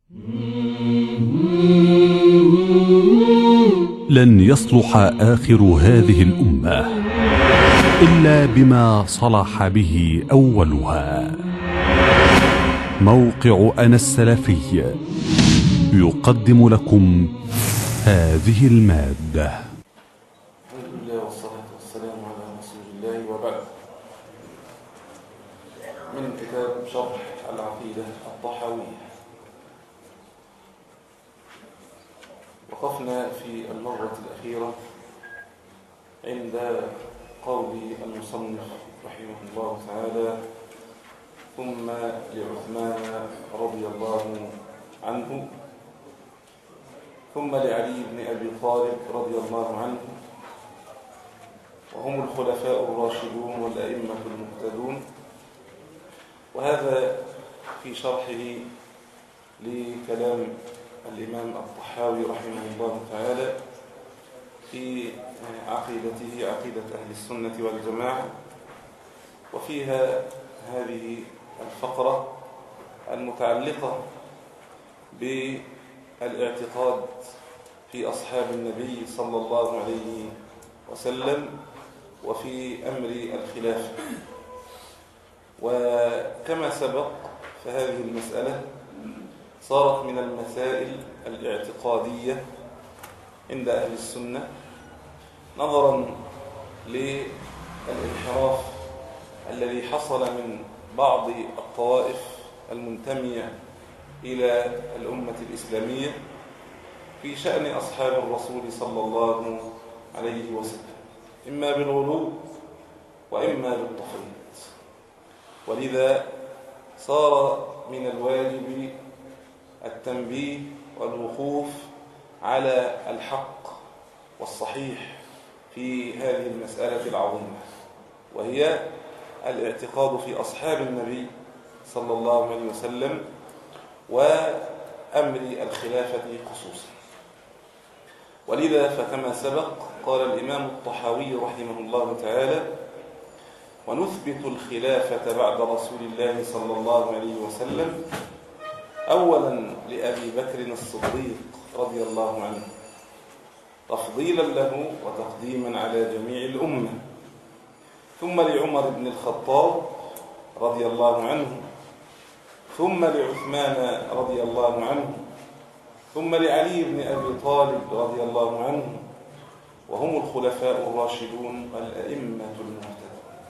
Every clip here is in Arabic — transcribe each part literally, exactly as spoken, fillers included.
لن يصلح آخر هذه الأمة إلا بما صلح به أولها. موقع أنا السلفي يقدم لكم هذه المادة. الحمد لله والصلاة والسلام على رسول الله، وبعد. من كتاب شرح العقيدة الطحاوية، وقفنا في المرة الأخيرة عند قول المصنف رحمه الله تعالى: ثم لعثمان رضي الله عنه، ثم لعلي بن أبي طالب رضي الله عنه، وهم الخلفاء الراشدون والأئمة المهتدون. وهذا في شرحه لكلام الإمام الطحاوي رحمه الله تعالى في عقيدته، عقيدة أهل السنة والجماعة، وفيها هذه الفقرة المتعلقة بالاعتقاد في أصحاب النبي صلى الله عليه وسلم وفي أمر الخلافة. وكما سبق فهذه المسألة صارت من المسائل الاعتقادية عند أهل السنة، نظرا للانحراف الذي حصل من بعض الطوائف المنتمية إلى الأمة الإسلامية في شأن أصحاب الرسول صلى الله عليه وسلم، إما بالغلو وإما بالتفريط. ولذا صار من الواجب التنبيه والوقوف على الحق والصحيح في هذه المسألة العظيمة، وهي الاعتقاد في أصحاب النبي صلى الله عليه وسلم وأمر الخلافة خصوصا. ولذا فكما سبق قال الإمام الطحاوي رحمه الله تعالى: ونثبت الخلافة بعد رسول الله صلى الله عليه وسلم أولا لأبي بكر الصديق رضي الله عنه، تفضيلا له وتقديما على جميع الأمة، ثم لعمر بن الخطاب رضي الله عنه، ثم لعثمان رضي الله عنه، ثم لعلي بن أبي طالب رضي الله عنه، وهم الخلفاء الراشدون والأئمة المهتدون.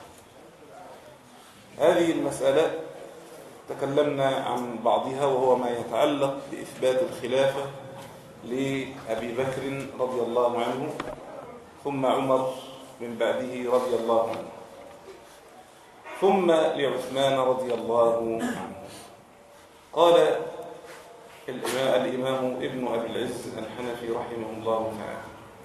هذه المسألة تكلمنا عن بعضها، وهو ما يتعلق بإثبات الخلافة لأبي بكر رضي الله عنه، ثم عمر من بعده رضي الله عنه، ثم لعثمان رضي الله عنه. قال الإمام ابن أبي العز الحنفي رحمه الله تعالى،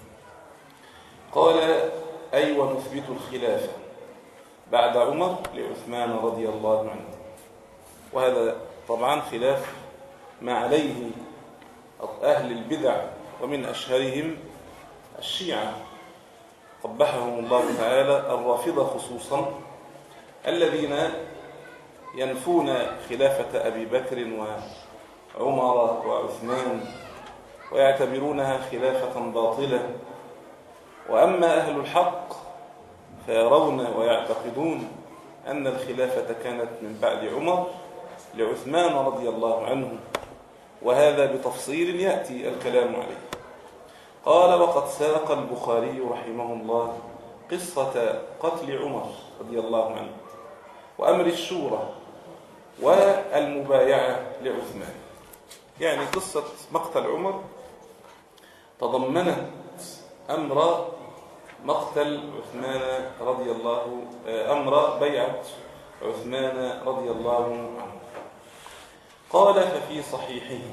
قال: أي ونثبت الخلافة بعد عمر لعثمان رضي الله عنه. وهذا طبعا خلاف ما عليه أهل البدع، ومن أشهرهم الشيعة قبحهم الله تعالى، الرافضة خصوصا، الذين ينفون خلافة أبي بكر وعمر وعثمان ويعتبرونها خلافة باطلة. وأما أهل الحق فيرون ويعتقدون أن الخلافة كانت من بعد عمر لعثمان رضي الله عنه، وهذا بتفصيل يأتي الكلام عليه. قال: وقد ساق البخاري رحمه الله قصة قتل عمر رضي الله عنه وأمر الشورى والمبايعة لعثمان. يعني قصة مقتل عمر تضمنت أمر مقتل عثمان رضي الله أمر بيعة عثمان رضي الله عنه. قال: ففي صحيحه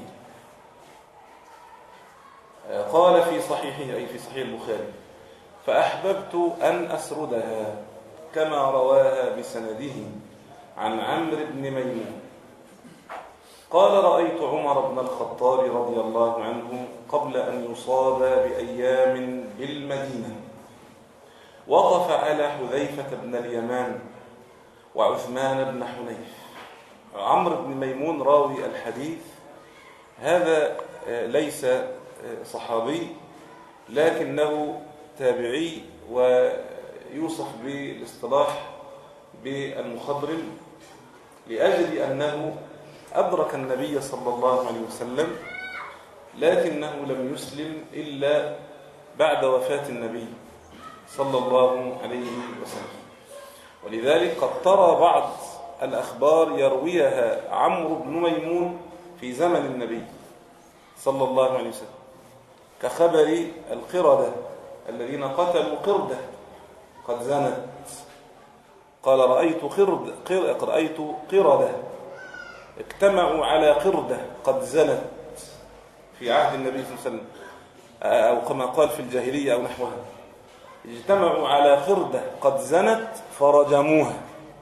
قال في صحيحه أي في صحيح البخاري: فأحببت أن أسردها كما رواها بسنده عن عمرو بن ميمون. قال: رأيت عمر بن الخطاب رضي الله عنه قبل أن يصاب بأيام بالمدينة، وقف على حذيفة بن اليمان وعثمان بن حنيف. عمرو بن ميمون راوي الحديث هذا ليس صحابي لكنه تابعي، ويوصف بالاصطلاح بالمخضرم لأجل أنه أدرك النبي صلى الله عليه وسلم، لكنه لم يسلم إلا بعد وفاة النبي صلى الله عليه وسلم. ولذلك قد ترى بعض الأخبار يرويها عمرو بن ميمون في زمن النبي صلى الله عليه وسلم، كخبر القردة الذين قتلوا قردة قد زنت، قال رأيت قرد قر... رأيت قردة اجتمعوا على قردة قد زنت في عهد النبي صلى الله عليه وسلم، أو كما قال في الجاهلية أو نحوها، اجتمعوا على قردة قد زنت فرجموها.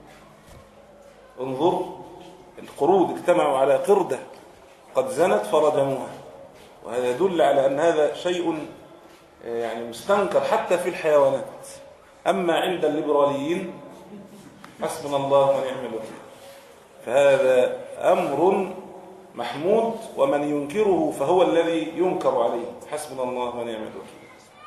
انظر، القرود اجتمعوا على قردة قد زنت فرجموها، وهذا يدل على أن هذا شيء يعني مستنكر حتى في الحيوانات. أما عند الليبراليين حسبنا الله ونعم الوكيل، فهذا أمر محمود، ومن ينكره فهو الذي ينكر عليه، حسبنا الله ونعم الوكيل.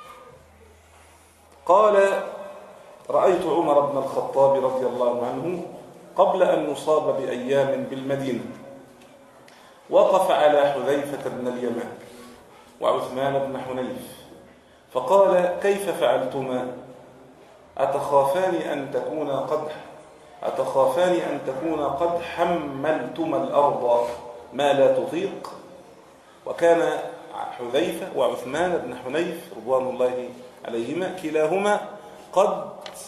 قال رأيت عمر بن الخطاب رضي الله عنه قبل أن يصاب بأيام بالمدينة وقف على حذيفة بن اليمان وعثمان بن حنيف فقال كيف فعلتما؟ أتخافان أن تكون قد أتخافان أن تكون قد حملتما الأرض ما لا تطيق؟ وكان حذيفة وعثمان بن حنيف رضوان الله عليهما كلاهما قد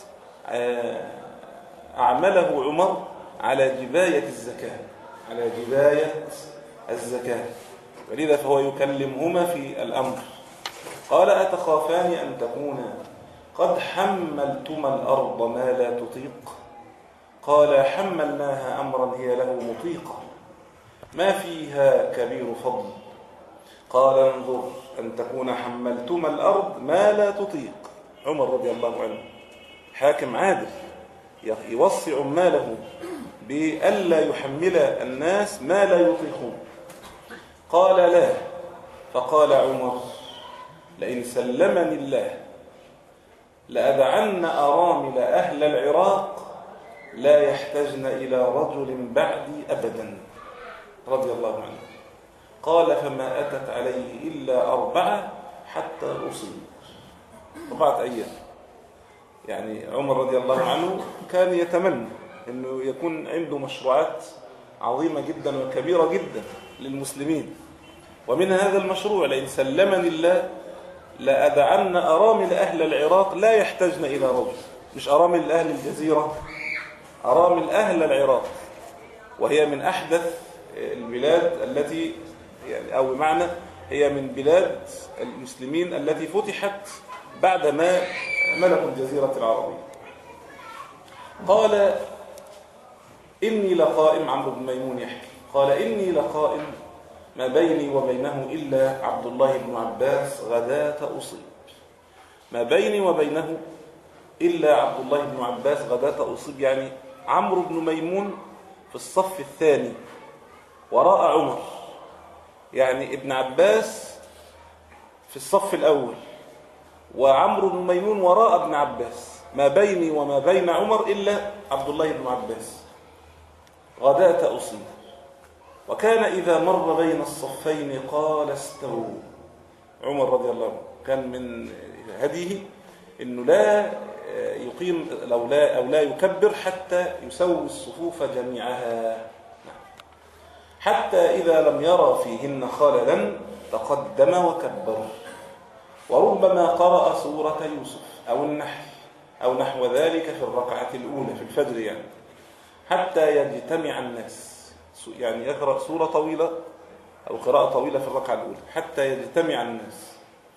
أعمله عمر على جباية الزكاة على جباية الزكاة ولذا فهو يكلمهما في الأمر. قال أتخافان أن تكون قد حملتما الأرض ما لا تطيق؟ قال حملناها أمرا هي له مطيقة ما فيها كبير فضل. قال انظر أن تكون حملتما الأرض ما لا تطيق. عمر رضي الله عنه حاكم عادل يوصي عماله بألا يحمل الناس ما لا يطيقون. قال لا. فقال عمر لئن سلمني الله لأدعن أرامل أهل العراق لا يحتجن إلى رجل بعدي أبدا رضي الله عنه. قال فما أتت عليه إلا أربعة حتى أصيب. أربعة أيام. يعني عمر رضي الله عنه كان يتمنى أنه يكون عنده مشروعات عظيمة جدا وكبيرة جدا للمسلمين، ومن هذا المشروع لئن سلمني الله لأدعن أرامل أهل العراق لا يحتجن إلى رجل. مش أرامل أهل الجزيرة، أرامل أهل العراق، وهي من أحدث البلاد التي يعني أو بمعنى هي من بلاد المسلمين التي فتحت بعدما ملكوا الجزيرة العربية. قال إني لقائم، عمرو بن ميمون يحكي قال إني لقائم ما بيني وبينه إلا عبد الله بن عباس غداة أصيب. ما بيني وبينه إلا عبد الله بن عباس غداة أصيب، يعني عمرو بن ميمون في الصف الثاني وراء عمر، يعني ابن عباس في الصف الأول وعمرو بن ميمون وراء ابن عباس. ما بيني وما بين عمر إلا عبد الله بن عباس غداة أصيب. وكان إذا مر بين الصفين قال استووا. عمر رضي الله عنه كان من هديه إنه لا يقيم لو لا أو لا يكبر حتى يسوي الصفوف جميعها، حتى إذا لم يرى فيهن خللا تقدم وكبر. وربما قرأ سورة يوسف أو النحل أو نحو ذلك في الركعة الأولى في الفجر، يعني حتى يجتمع الناس، يعني يقرأ سورة طويلة أو قراءة طويلة في الركعة الأولى حتى يجتمع الناس.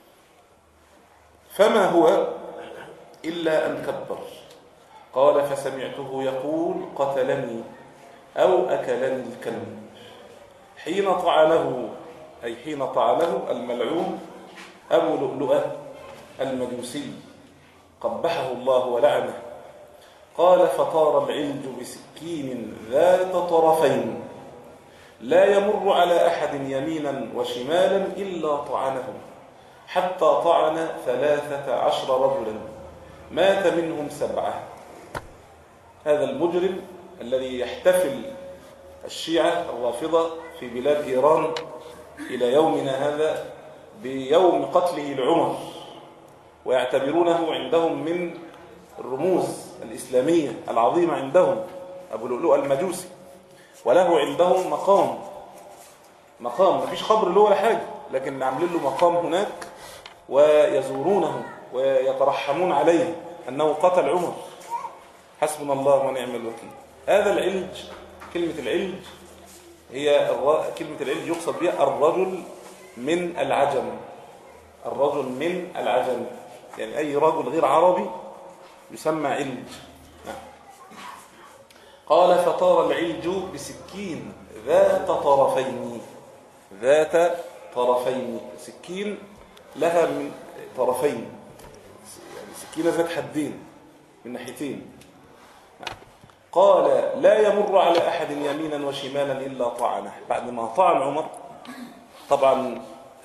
فما هو إلا أن كبر. قال فسمعته يقول قتلني أو أكلني الكلب حين طعنه، أي حين طعنه الملعون أبو لؤلؤة المجوسي قبحه الله ولعنه. قال فطار العلج بسكين ذات طرفين لا يمر على أحد يمينا وشمالا إلا طعنه حتى طعن ثلاثة عشر رجلا مات منهم سبعة. هذا المجرم الذي يحتفل الشيعة الرافضة في بلاد إيران إلى يومنا هذا بيوم قتله لعمر، ويعتبرونه عندهم من الرموز الإسلامية العظيمة عندهم، أبو لؤلؤ المجوسي، وله عندهم مقام مقام ما فيش قبر له ولا حاجة، لكن عاملين له مقام هناك ويزورونه ويترحمون عليه أنه قتل عمر. حسبنا الله ونعم الوكيل. هذا العلج، كلمة العلج هي الر... كلمة العلج يقصد بها الرجل من العجم، الرجل من العجم، يعني أي رجل غير عربي يسمى علج. نعم. قال فطار العلج بسكين ذات طرفين، ذات طرفين، سكين لها من طرفين، يعني سكينة ذات حدين من ناحيتين. قال لا يمر على أحد يمينا وشمالا إلا طعنه. بعد ما طعن عمر طبعا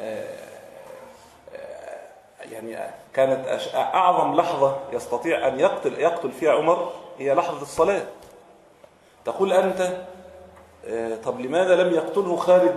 يعني كانت أعظم لحظة يستطيع أن يقتل يقتل فيها عمر هي لحظة الصلاة. تقول أنت طب لماذا لم يقتله خارج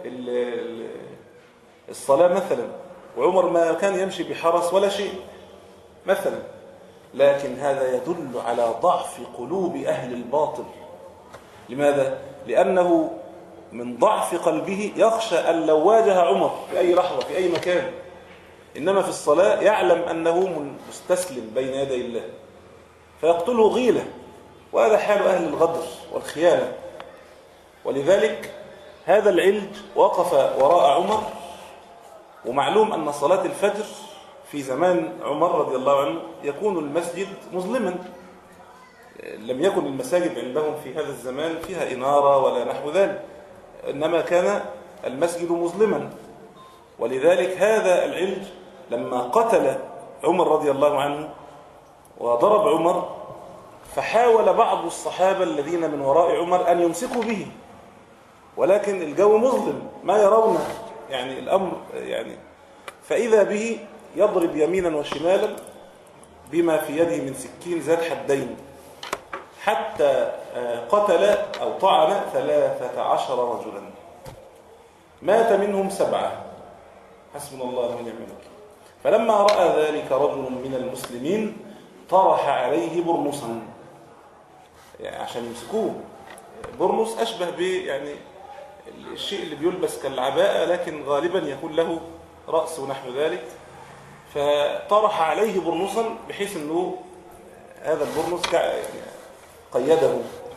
الصلاة مثلا، وعمر ما كان يمشي بحرس ولا شيء مثلا؟ لكن هذا يدل على ضعف قلوب أهل الباطل. لماذا؟ لأنه من ضعف قلبه يخشى أن لو واجه عمر في أي لحظة في أي مكان، إنما في الصلاة يعلم أنه مستسلم بين يدي الله فيقتله غيلة، وهذا حال أهل الغدر والخيانة. ولذلك هذا العلج وقف وراء عمر، ومعلوم أن صلاة الفجر في زمان عمر رضي الله عنه يكون المسجد مظلما، لم يكن المساجد عندهم في هذا الزمان فيها إنارة ولا نحو ذلك، إنما كان المسجد مظلما. ولذلك هذا العلج لما قتل عمر رضي الله عنه وضرب عمر، فحاول بعض الصحابة الذين من وراء عمر أن يمسكوا به، ولكن الجو مظلم ما يرون يعني الأمر يعني، فإذا به يضرب يمينا وشمالا بما في يده من سكين ذات حدين، حتى قتل أو طعن ثلاثة عشر رجلا مات منهم سبعة. حسبنا الله ونعم الوكيل. فلما رأى ذلك رجل من المسلمين طرح عليه برنسا، يعني عشان يمسكوه. برنس أشبه ب يعني الشيء اللي بيلبس كالعباءة، لكن غالبا يكون له رأس ونحو ذلك، فطرح عليه برنسا بحيث أنه هذا البرنس يعني قيده.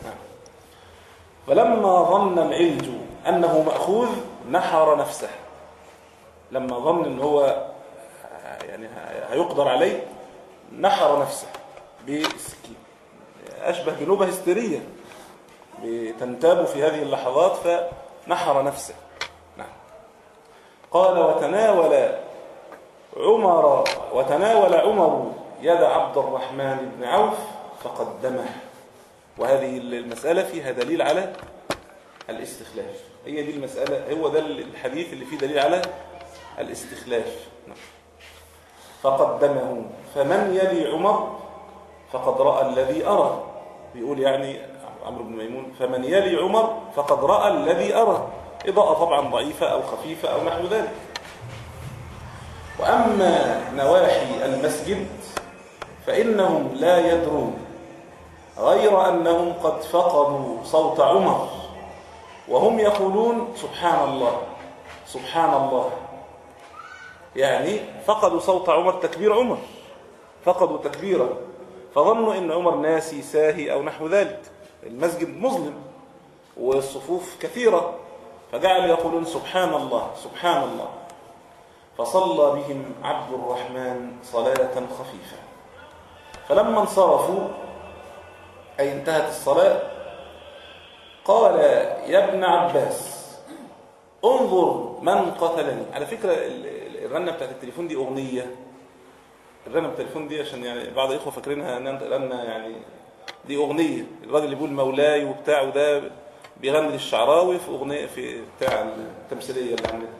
فلما ظن العلج أنه مأخوذ نحر نفسه، لما ظن أنه هو يعني هيقدر عليه نحر نفسه بالسكين، أشبه بنوبة هستيرية بتنتاب في هذه اللحظات، فنحر نفسه. نعم. قال وتناول عمر وتناول عمر يد عبد الرحمن بن عوف فقدمه. وهذه المسألة فيها دليل على الاستخلاف، هي دي المسألة، هو ده الحديث اللي فيه دليل على الاستخلاف. نعم. فقدمه فمن يلي عمر فقد رأى الذي أرى، بيقول يعني عمرو بن ميمون فمن يلي عمر فقد رأى الذي أرى، إضاءة طبعا ضعيفة أو خفيفة أو نحو ذلك. وأما نواحي المسجد فإنهم لا يدرون غير أنهم قد فقدوا صوت عمر، وهم يقولون سبحان الله سبحان الله، يعني فقدوا صوت عمر، تكبير عمر، فقدوا تكبيره، فظنوا إن عمر ناسي ساهي أو نحو ذلك. المسجد مظلم والصفوف كثيرة، فجعل يقولون سبحان الله سبحان الله. فصلى بهم عبد الرحمن صلاة خفيفة، فلما انصرفوا أي انتهت الصلاة قال يا ابن عباس انظر من قتلني. على فكرة الرنة بتاعت التليفون دي أغنية، الرنة بتاعت التليفون دي عشان يعني بعض الإخوة فاكرينها رنة يعني دي أغنية، الراجل اللي بيقول مولاي وبتاع وده بيغني الشعراوي في أغنية في بتاع التمثيلية اللي عملها.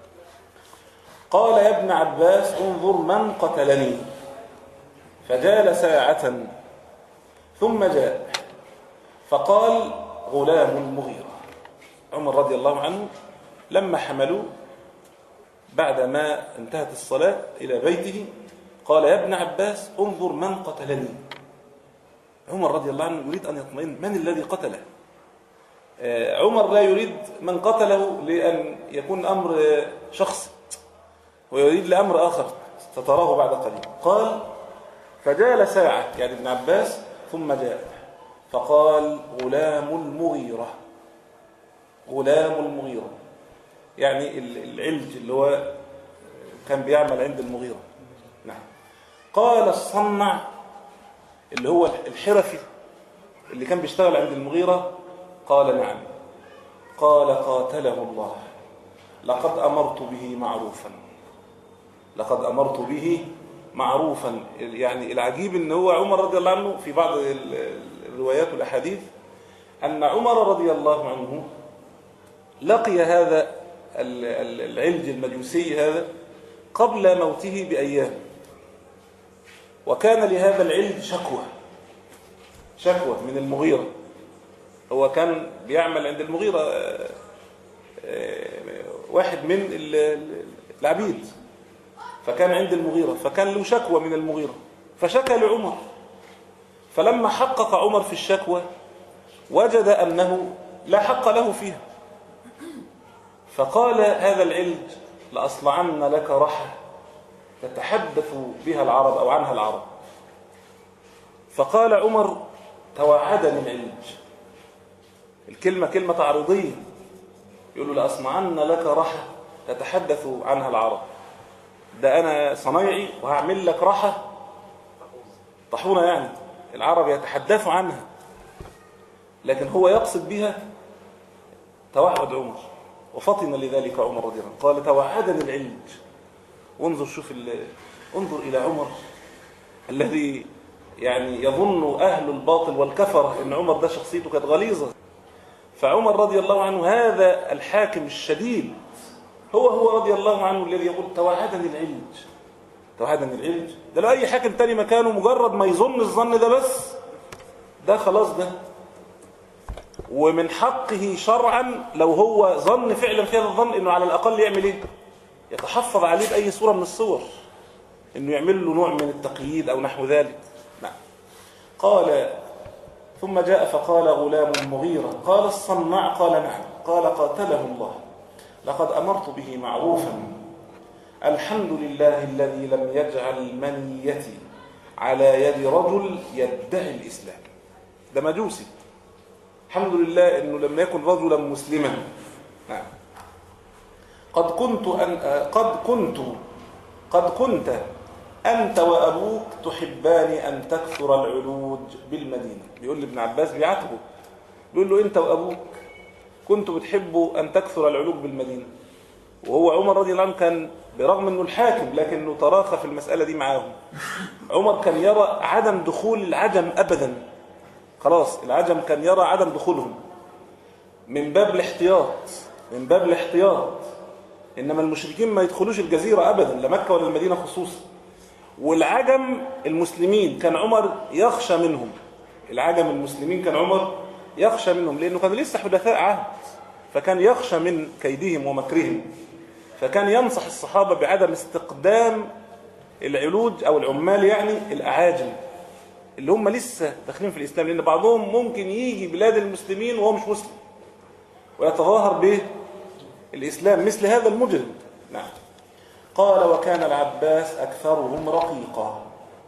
قال يا ابن عباس انظر من قتلني، فجال ساعة ثم جاء فقال غلام المغيرة. عمر رضي الله عنه لما حملوه بعدما انتهت الصلاة إلى بيته قال يا ابن عباس انظر من قتلني. عمر رضي الله عنه يريد أن يطمئن من الذي قتله. عمر لا يريد من قتله لأن يكون أمر شخصي، ويريد لأمر آخر ستراه بعد قليل. قال فجال ساعة يعني ابن عباس ثم جاء فقال غلام المغيرة. غلام المغيرة يعني العلج اللي هو كان بيعمل عند المغيرة. نعم. قال الصنع اللي هو الحرفي اللي كان بيشتغل عند المغيرة. قال نعم. قال قاتله الله لقد أمرت به معروفا. لقد أمرت به معروفا. يعني العجيب ان هو عمر رضي الله عنه في بعض الروايات والأحاديث أن عمر رضي الله عنه لقي هذا العلج المجوسي هذا قبل موته بأيام، وكان لهذا العلج شكوى شكوى من المغيرة. هو كان بيعمل عند المغيرة واحد من العبيد، فكان عند المغيرة فكان له شكوى من المغيرة فشكى لعمر. فلما حقق عمر في الشكوى وجد أنه لا حق له فيها، فقال هذا العلج لأصنعن لك رحى تتحدث بها العرب أو عنها العرب. فقال عمر توعدني العلج. الكلمة كلمة تعريضية، يقول له لأصنعن لك رحى تتحدث عنها العرب. ده أنا صنايعي وهعمل لك رحى طحونة يعني العرب يتحدثوا عنها، لكن هو يقصد بها توعد عمر، وفطن لذلك عمر رضي الله عنه. قال توعدني العلج. وانظر شوف انظر إلى عمر الذي يعني يظن أهل الباطل والكفر إن عمر ده شخصيته كانت غليظة. فعمر رضي الله عنه هذا الحاكم الشديد هو هو رضي الله عنه الذي يقول توعدني العلج. توعدني العلج ده لو أي حاكم تاني مكانه مجرد ما يظن الظن ده بس ده خلاص ده، ومن حقه شرعا لو هو ظن فعلا في هذا الظن انه على الاقل يعمل ايه؟ يتحفظ عليه باي صوره من الصور، انه يعمل له نوع من التقييد او نحو ذلك. نعم. قال ثم جاء فقال غلام المغيرة. قال الصناع قال نعم. قال قاتله الله لقد امرت به معروفا الحمد لله الذي لم يجعل منيتي على يد رجل يدعي الاسلام. ده مجوسي. الحمد لله انه لم يكن رجلا مسلما. نعم. قد كنت أن قد كنت قد كنت انت وابوك تحبان ان تكثر العلوج بالمدينه. بيقول لابن عباس بيعاتبه، بيقول له انت وابوك كنتوا بتحبوا ان تكثر العلوج بالمدينه. وهو عمر رضي الله عنه كان برغم انه الحاكم لكنه تراخى في المساله دي معاهم. عمر كان يرى عدم دخول العجم ابدا، خلاص العجم كان يرى عدم دخولهم من باب الاحتياط، من باب الاحتياط. انما المشركين ما يدخلوش الجزيره ابدا، لا مكه ولا المدينه خصوصا. والعجم المسلمين كان عمر يخشى منهم. العجم المسلمين كان عمر يخشى منهم لانه كانوا لسه حدثاء عهد، فكان يخشى من كيدهم ومكرهم. فكان ينصح الصحابه بعدم استقدام العلوج او العمال يعني الاعاجم اللي هم لسه داخلين في الإسلام، لأن بعضهم ممكن يجي بلاد المسلمين وهو مش مسلم ويتظاهر به الإسلام مثل هذا المجرم. نعم. قال وكان العباس أكثرهم رقيقا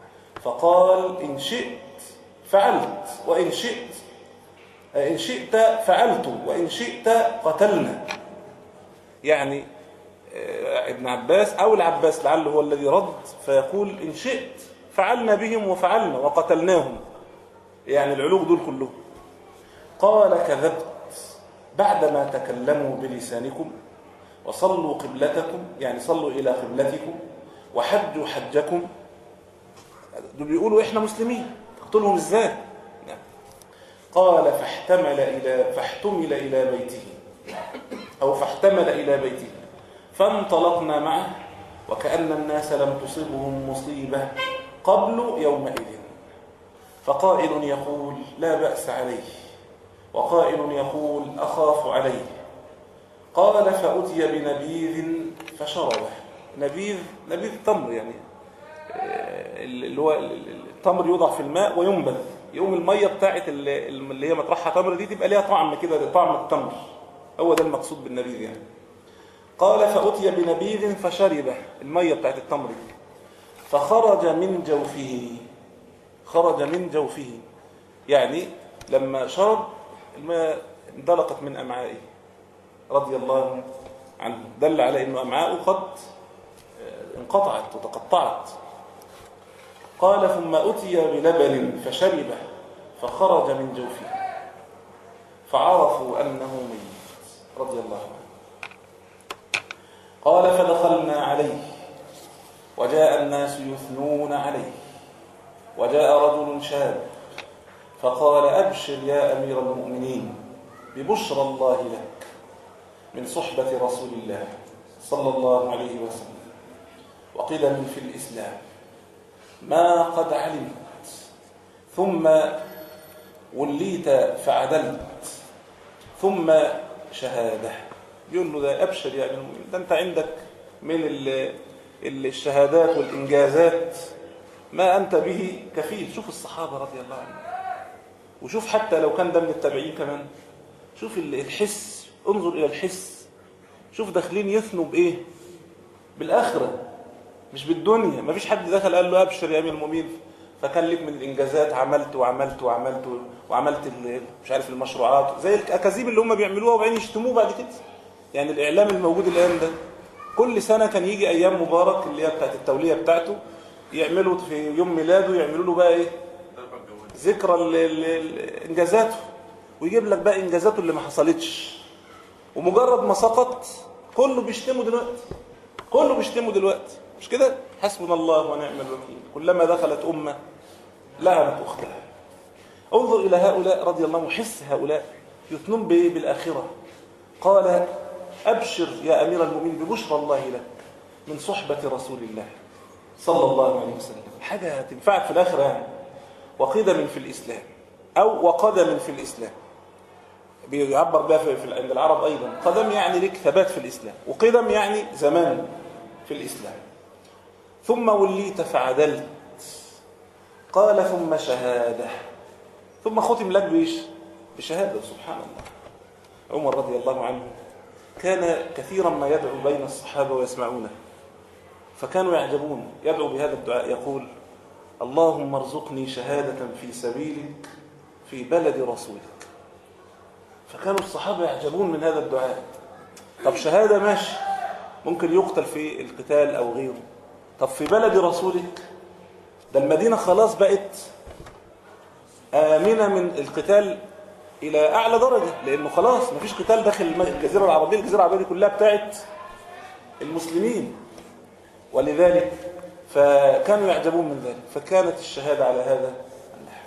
فقال إن شئت فعلت وإن شئت إن شئت فعلت وإن شئت قتلنا. يعني ابن عباس أو العباس لعله هو الذي رد فيقول إن شئت فعلنا بهم وفعلنا وقتلناهم، يعني العلوج دول كلهم. قال كذبت بعدما تكلموا بلسانكم وصلوا قبلتكم، يعني صلوا إلى قبلتكم وحجوا حجكم. دول بيقولوا إحنا مسلمين، تقتلهم إزاي؟ قال فاحتمل إلى فاحتمل إلى بيته أو فاحتمل إلى بيته فانطلقنا معه وكأن الناس لم تصبهم مصيبة قبل يومئذ، فقائل يقول لا بأس عليه وقائل يقول أخاف عليه. قال فأتي بنبيذ فشربه. نبيذ نبيذ تمر، يعني اللي هو التمر يوضع في الماء وينبذ، يقوم المية بتاعت اللي هي مطرحها تمر دي تبقى ليها طعم كده، طعم التمر، هو ده المقصود بالنبيذ يعني. قال فأتي بنبيذ فشربه، المية بتاعت التمر دي، فخرج من جوفه. خرج من جوفه يعني لما شرب الماء اندلقت من أمعائه رضي الله عنه، دل على أنه أمعاءه قد انقطعت وتقطعت. قال ثم أتي بلبن فشربه فخرج من جوفه فعرفوا أنه ميت رضي الله عنه. قال فدخلنا عليه وجاء الناس يثنون عليه، وجاء رجل شاب فقال أبشر يا أمير المؤمنين ببشرى الله لك من صحبة رسول الله صلى الله عليه وسلم وقدم في الإسلام ما قد علمت، ثم وليت فعدلت، ثم شهادة. يقول له ده أبشر يا أمير المؤمنين، ده أنت عندك من الشهادات والإنجازات ما أنت به كفيل. شوف الصحابة رضي الله عنهم، وشوف حتى لو كان ده من التابعين كمان، شوف الحس، انظر إلى الحس. شوف داخلين يثنوا بإيه؟ بالآخرة مش بالدنيا. ما فيش حد دخل قال له أبشر يا أمير المؤمنين فكان لك من الإنجازات عملت وعملت وعملت وعملت مش عارف المشروعات زي الأكاذيب اللي هم بيعملوها وبعدين يشتموه بعد كده. يعني الإعلام الموجود الآن ده كل سنة كان يجي أيام مبارك اللي هي بتاعت التولية بتاعته، يعملوا في يوم ميلاده يعملوا له بقى إيه؟ ذكرى إنجازاته، ويجيب لك بقى إنجازاته اللي ما حصلتش، ومجرد ما سقط كله بيشتمه دلوقتي، كله بيشتمه دلوقتي، مش كده؟ حسبنا الله ونعم الوكيل، كلما دخلت أمة لعنت أختها. انظر إلى هؤلاء رضي الله عنهم، حس هؤلاء يثنون بإيه؟ بالآخرة. قال أبشر يا أمير المؤمنين ببشرى الله لك من صحبة رسول الله صلى الله عليه وسلم، حاجة تنفعك في الآخرة يعني. وقدم في الإسلام أو وقدم في الإسلام، بيعبر بها في عند العرب أيضا. قدم يعني لك ثبات في الإسلام، وقدم يعني زمان في الإسلام. ثم وليت فعدلت. قال ثم شهادة، ثم ختم لك بإيش؟ بشهادة. سبحان الله. عمر رضي الله عنه كان كثيرا ما يدعو بين الصحابة ويسمعونه، فكانوا يعجبون، يدعو بهذا الدعاء يقول اللهم ارزقني شهادة في سبيلك في بلد رسولك. فكانوا الصحابة يعجبون من هذا الدعاء. طب شهادة ماشي، ممكن يقتل في القتال أو غيره، طب في بلد رسولك؟ ده المدينة خلاص بقت آمنة من القتال إلى أعلى درجة، لأنه خلاص مفيش قتال داخل الجزيرة العربية، الجزيرة العربية دي كلها بتاعت المسلمين، ولذلك فكانوا يعجبون من ذلك، فكانت الشهادة على هذا النحو.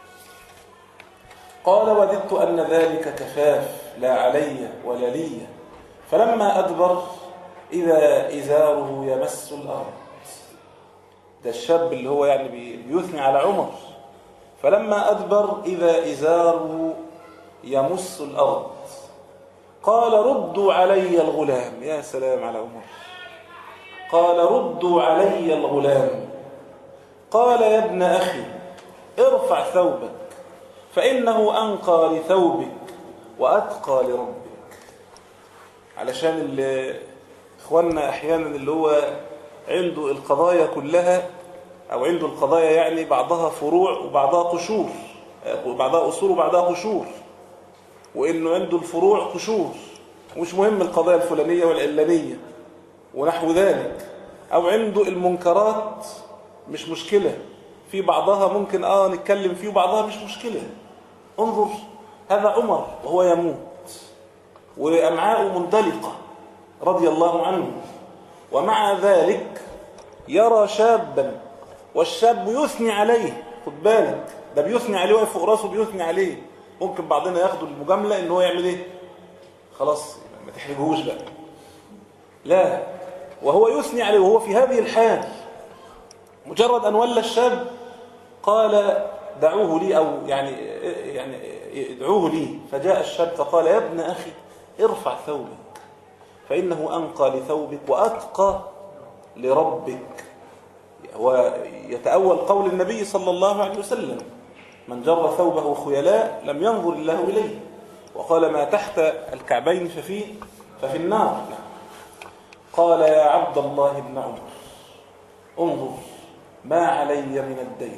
قال وددت أن ذلك كفاف لا علي ولا لي، فلما أدبر إذا إزاره يمس الأرض. ده الشاب اللي هو يعني بيثني على عمر. فلما أدبر إذا إزاره يمس الأرض. قال ردوا علي الغلام. يا سلام على عمر. قال ردوا علي الغلام. قال يا ابن أخي ارفع ثوبك فإنه أنقى لثوبك وأتقى لربك. علشان اللي إخواننا أحيانا اللي هو عنده القضايا كلها، أو عنده القضايا يعني بعضها فروع وبعضها قشور، وبعضها أصول وبعضها قشور، وإنه عنده الفروع قشور ومش مهم القضايا الفلانية والعلانية ونحو ذلك، أو عنده المنكرات مش مشكلة، في بعضها ممكن آه نتكلم فيه وبعضها مش مشكلة. انظر هذا عمر وهو يموت وأمعاء مندلقة رضي الله عنه، ومع ذلك يرى شابا والشاب يثني عليه. خد بالك، ده بيثني عليه، واقف فوق راسه بيثني عليه، ممكن بعضنا ياخدوا المجاملة ان هو يعمل ايه؟ خلاص ما تحرجوش بقى. لا، وهو يثني عليه وهو في هذه الحال. مجرد ان ولى الشاب قال دعوه لي، او يعني يعني ادعوه لي، فجاء الشاب فقال يا ابن اخي ارفع ثوبك فانه انقى لثوبك واتقى لربك. ويتأول قول النبي صلى الله عليه وسلم من جر ثوبه خيلاء لم ينظر الله إليه، وقال ما تحت الكعبين ففي ففي النار. قال يا عبد الله بن عمر انظر ما علي من الدين.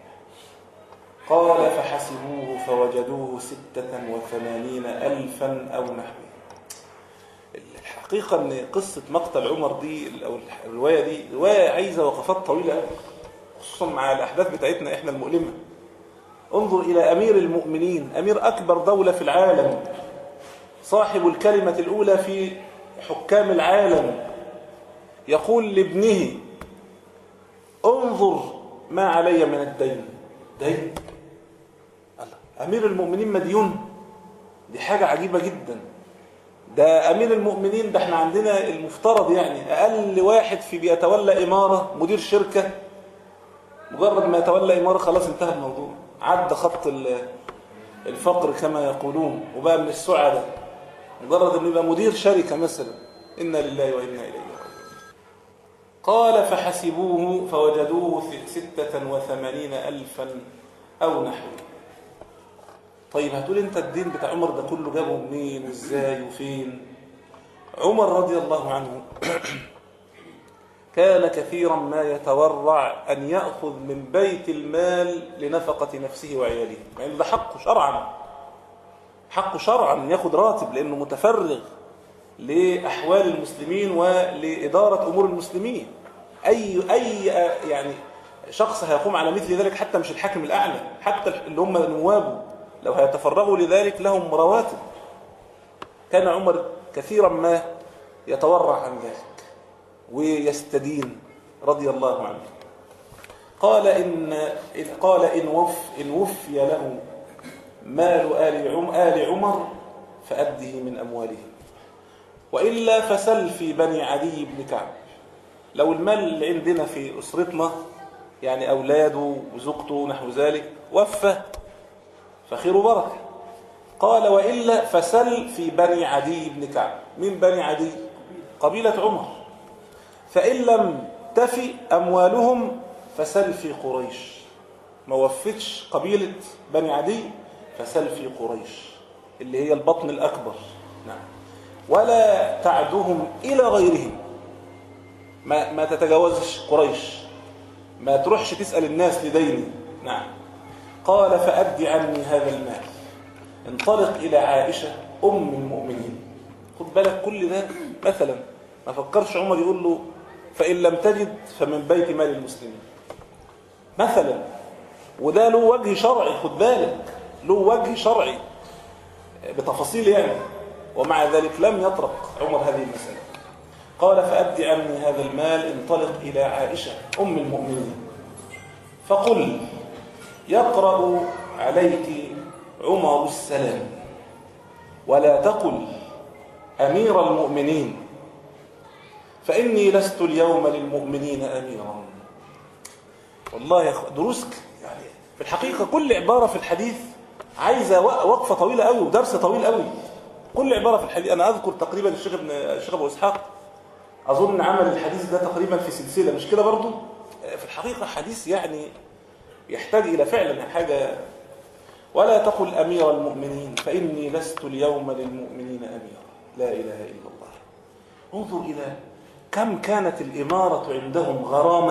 قال فحسبوه فوجدوه ستة وثمانين ألفا أو نحوه. الحقيقة أن قصة مقتل عمر دي أو الرواية دي رواية عايزة وقفات طويلة، خصوصا مع الأحداث بتاعتنا إحنا المؤلمة. انظر إلى أمير المؤمنين، أمير أكبر دولة في العالم، صاحب الكلمة الأولى في حكام العالم، يقول لابنه انظر ما علي من الدين. دين؟ الله، أمير المؤمنين مديون؟ دي حاجة عجيبة جدا. ده أمير المؤمنين، ده احنا عندنا المفترض يعني أقل واحد في بيتولى إمارة مدير شركة، مجرد ما يتولى إمارة خلاص انتهى الموضوع، عدى خط الفقر كما يقولون وبقى من السعداء. مجرد أنه يبقى مدير شركة مثلا، إنا لله وإنا إليه راجعون. قال فحسبوه فوجدوه ستة وثمانين ألفا أو نحوه. طيب هتقول انت الدين بتاع عمر ده كله جابه منين وازاي وفين؟ عمر رضي الله عنه كان كثيرا ما يتورع أن يأخذ من بيت المال لنفقة نفسه وعياله، يعني ده حقه شرعا، حقه شرعا يأخذ راتب لأنه متفرغ لأحوال المسلمين ولإدارة أمور المسلمين. أي أي يعني شخص هيقوم على مثل ذلك، حتى مش الحاكم الأعلى، حتى اللي هم نوابه لو هيتفرغوا لذلك لهم رواتب. كان عمر كثيرا ما يتورع عن ذلك ويستدين رضي الله عنه. قال إن قال إن وف إن وفي له مال آل عم آل عمر فأده من أموالهم، وإلا فسل في بني عدي بن كعب. لو المال اللي عندنا في أسرتنا يعني أولاده وزوجته نحو ذلك وفى فخير وبركة. قال وإلا فسل في بني عدي بن كعب. من بني عدي؟ قبيلة عمر. فإن لم تفي أموالهم فسل في قريش. ما وفتش قبيلة بني عدي فسل في قريش اللي هي البطن الأكبر. نعم. ولا تعدهم إلى غيرهم، ما, ما تتجاوزش قريش، ما تروحش تسأل الناس لديني. نعم. قال فأدي عني هذا المال، انطلق إلى عائشة أم المؤمنين. خد بالك كل ده مثلا ما فكرش عمر يقول له فإن لم تجد فمن بيت مال المسلمين مثلا، وده له وجه شرعي، خد بالك له وجه شرعي بتفاصيل يعني، ومع ذلك لم يطرق عمر هذه المسألة. قال فأدي عني هذا المال، انطلق إلى عائشة أم المؤمنين فقل يقرأ عليك عمر السلام ولا تقل أمير المؤمنين فإني لست اليوم للمؤمنين أميرا. والله يا أخوة دروس يعني في الحقيقة كل عبارة في الحديث عايزة وقفة طويلة قوي ودرس طويل قوي. كل عبارة في الحديث، أنا أذكر تقريبا الشيخ ابن الشيخ أبو إسحاق أظن عمل الحديث ده تقريبا في سلسلة، مش كده برضو؟ في الحقيقة حديث يعني يحتاج إلى فعلا حاجة. ولا تقل أمير المؤمنين فإني لست اليوم للمؤمنين أميرا. لا إله إلا الله. انظر إلى كم كانت الإمارة عندهم غرامة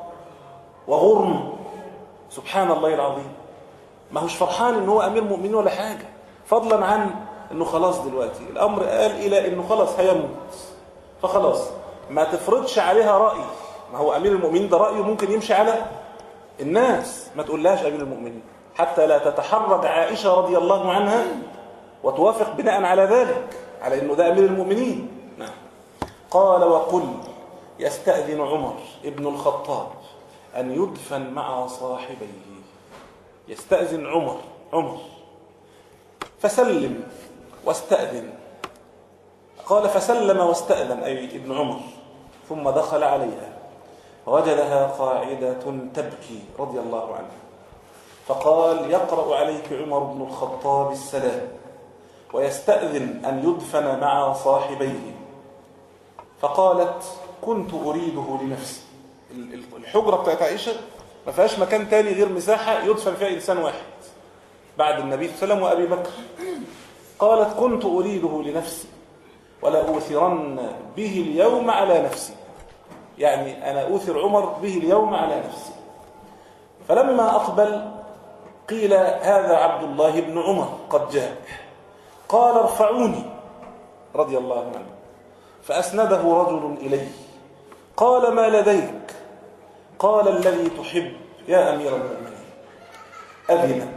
وغرم. سبحان الله العظيم. ما هوش فرحان إنه هو أمير مؤمنين ولا حاجة، فضلا عن إنه خلاص دلوقتي الأمر قال إلى إنه خلاص هيموت، فخلاص ما تفرضش عليها رأي. ما هو أمير المؤمنين ده رأيه ممكن يمشي على الناس، ما تقولهاش أمير المؤمنين حتى لا تتحرج عائشة رضي الله عنها وتوافق بناء على ذلك على إنه ده أمير المؤمنين. نعم. قال وقل يستأذن عمر ابن الخطاب أن يدفن مع صاحبيه. يستأذن عمر عمر فسلم واستأذن. قال فسلم واستأذن أي ابن عمر، ثم دخل عليها ووجدها قاعدة تبكي رضي الله عنها، فقال يقرأ عليك عمر بن الخطاب السلام ويستأذن أن يدفن مع صاحبيه. فقالت كنت أريده لنفسي. الحجرة بتاعت عائشة ما فيهاش مكان تاني غير مساحة يدفن فيها إنسان واحد بعد النبي صلى الله عليه وسلم وأبي بكر. قالت كنت أريده لنفسي ولأوثرن به اليوم على نفسي، يعني أنا أوثر عمر به اليوم على نفسي. فلما أقبل قيل هذا عبد الله بن عمر قد جاء. قال ارفعوني رضي الله عنه، فأسنده رجل إليه. قال ما لديك؟ قال الذي تحب يا أمير المؤمنين. أذنت.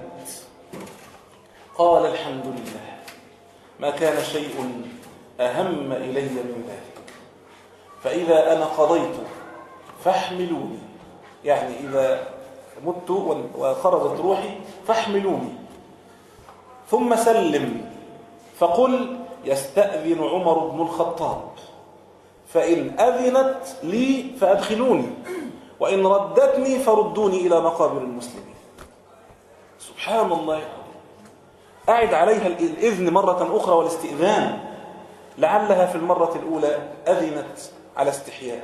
قال الحمد لله، ما كان شيء أهم إلي من ذلك، فإذا أنا قضيت فاحملوني، يعني إذا مت وخرجت روحي فاحملوني، ثم سلم فقل يستأذن عمر بن الخطاب، فإن أذنت لي فأدخلوني، وإن ردتني فردوني إلى مقابر المسلمين. سبحان الله. أعد عليها الإذن مرة أخرى والاستئذان، لعلها في المرة الأولى أذنت على استحياء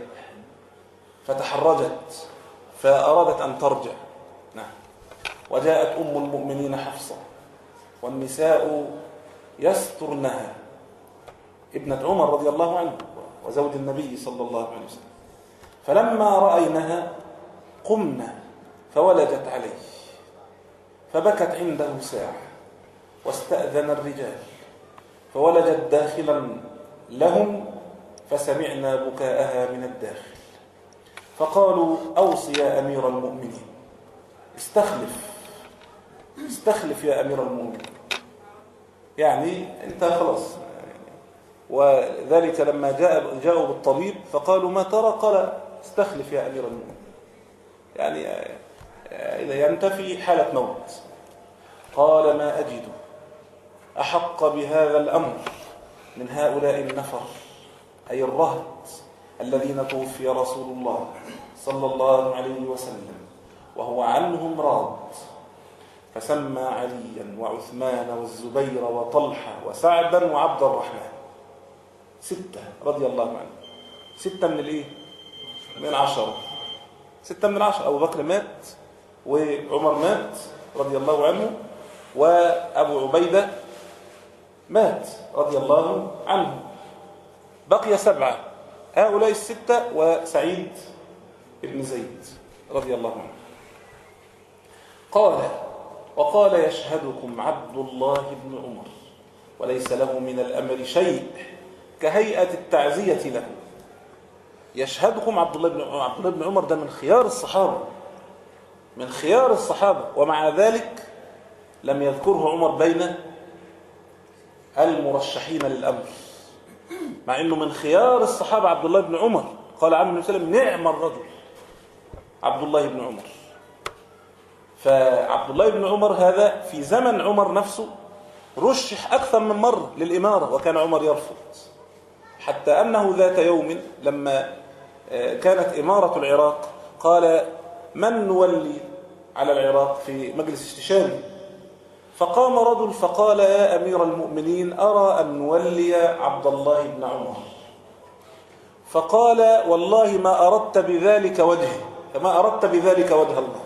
فتحرجت فأرادت أن ترجع. نعم. وجاءت أم المؤمنين حفصة والنساء يسترنها، ابنة عمر رضي الله عنه وزوج النبي صلى الله عليه وسلم، فلما رأينها قمنا فولجت عليه، فبكت عنده ساعة، واستأذن الرجال فولجت داخلا لهم، فسمعنا بكاءها من الداخل، فقالوا أوصي يا أمير المؤمنين، استخلف استخلف يا أمير المؤمنين، يعني أنت خلاص. وذلك لما جاء جاءوا بالطبيب فقالوا ما ترى؟ قال استخلف يا أمير المؤمنين، يعني إذا ينتفي حالة موت. قال ما أجد أحق بهذا الأمر من هؤلاء النفر، أي الرهط الذين توفي رسول الله صلى الله عليه وسلم وهو عنهم راض، فسمى عليا وعثمان والزبير وطلحة وسعدا وعبد الرحمن، ستة رضي الله عنه. ستة من الإيه؟ من عشرة. ستة من عشرة. أبو بكر مات وعمر مات رضي الله عنه، وأبو عبيدة مات رضي الله عنه، بقي سبعة، هؤلاء الستة وسعيد بن زيد رضي الله عنه. قال وقال يشهدكم عبد الله بن عمر وليس له من الأمر شيء كهيئة التعزية له. يشهدكم عبد الله بن عمر. عبد الله بن عمر ده من خيار الصحابة، من خيار الصحابة، ومع ذلك لم يذكره عمر بين المرشحين للأمر، مع أنه من خيار الصحابة عبد الله بن عمر. قال عنه النبي صلى الله عليه وسلم نعم الرجل عبد الله بن عمر. فعبد الله بن عمر هذا في زمن عمر نفسه رشح أكثر من مرة للإمارة، وكان عمر يرفض، حتى أنه ذات يوم لما كانت إمارة العراق قال من نولي على العراق في مجلس استشاري، فقام رجل فقال يا أمير المؤمنين أرى أن نولي عبد الله بن عمر. فقال والله ما أردت بذلك وجهي كما أردت بذلك وجه الله.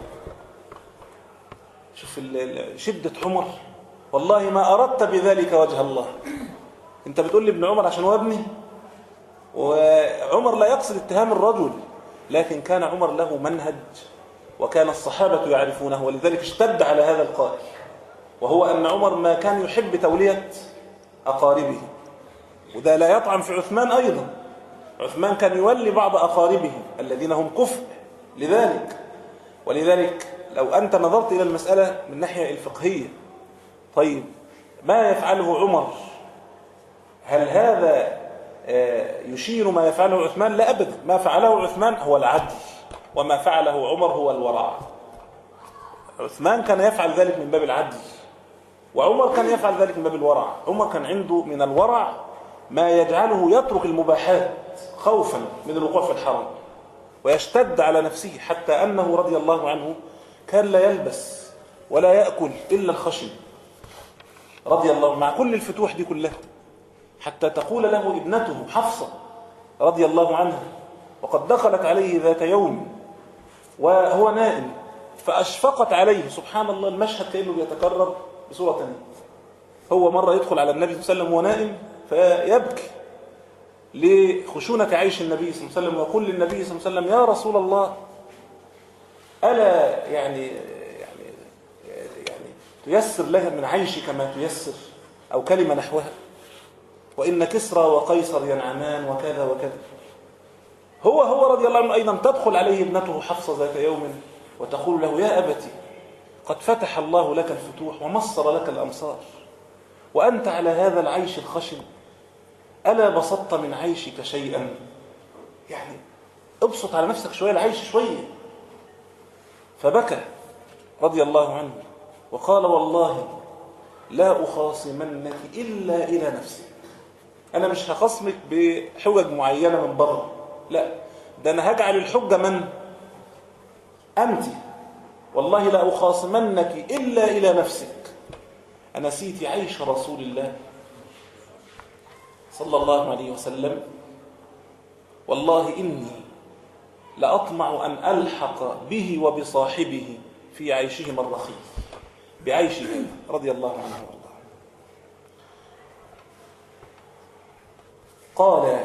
شوف شدة عمر، والله ما أردت بذلك وجه الله. أنت بتقول لي ابن عمر عشان هو ابني؟ وعمر لا يقصد اتهام الرجل، لكن كان عمر له منهج وكان الصحابة يعرفونه، ولذلك اشتد على هذا القائل، وهو أن عمر ما كان يحب تولية أقاربه، وده لا يطعن في عثمان أيضا. عثمان كان يولي بعض أقاربه الذين هم كفء لذلك. ولذلك لو أنت نظرت إلى المسألة من الناحية الفقهية، طيب ما يفعله عمر هل هذا يشير ما يفعله عثمان؟ لا أبدا. ما فعله عثمان هو العدل، وما فعله عمر هو الورع. عثمان كان يفعل ذلك من باب العدل، وعمر كان يفعل ذلك من باب الورع. عمر كان عنده من الورع ما يجعله يترك المباحات خوفا من الوقوع في الحرام، ويشتد على نفسه، حتى أنه رضي الله عنه كان لا يلبس ولا يأكل إلا الخشن رضي الله، مع كل الفتوح دي كلها، حتى تقول له ابنته حفصة رضي الله عنها، وقد دخلت عليه ذات يوم وهو نائم فأشفقت عليه. سبحان الله، المشهد كأنه بيتكرر بصورة ثانية. هو مرة يدخل على النبي صلى الله عليه وسلم وهو نائم فيبكي لخشونة عيش النبي صلى الله عليه وسلم، ويقول للنبي صلى الله عليه وسلم: يا رسول الله، ألا يعني يعني يعني تيسر لها من عيشك ما تيسر، أو كلمة نحوها، وإن كسرى وقيصر ينعمان وكذا وكذا. هو هو رضي الله عنه أيضا تدخل عليه ابنته حفصة ذات يوم وتقول له: يا أبتي، قد فتح الله لك الفتوح ومصر لك الأمصار، وأنت على هذا العيش الخشن، ألا بسطت من عيشك شيئا؟ يعني ابسط على نفسك شوية، العيش شوية. فبكى رضي الله عنه وقال: والله لا أخاصمنك إلا إلى نفسك. أنا مش هخصمك بحجج معينة من بره، لا، ده أنا هجعل الحجة من أنت. والله لا أخاصمنك إلا إلى نفسك. أنسيت عيش رسول الله صلى الله عليه وسلم؟ والله إني لأطمع أن ألحق به وبصاحبه في عيشهم الرخيص، بعيشه رضي الله عنه وارضاه. قال: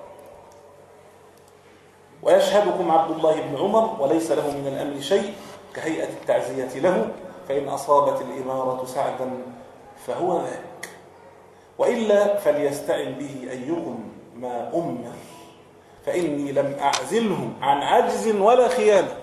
ويشهدكم عبد الله بن عمر وليس له من الأمر شيء، كهيئة التعزية له، فإن أصابت الإمارة سعدا فهو ذاك، وإلا فليستعن به أيكم ما أمر، فإني لم أعزله عن عجز ولا خيانة.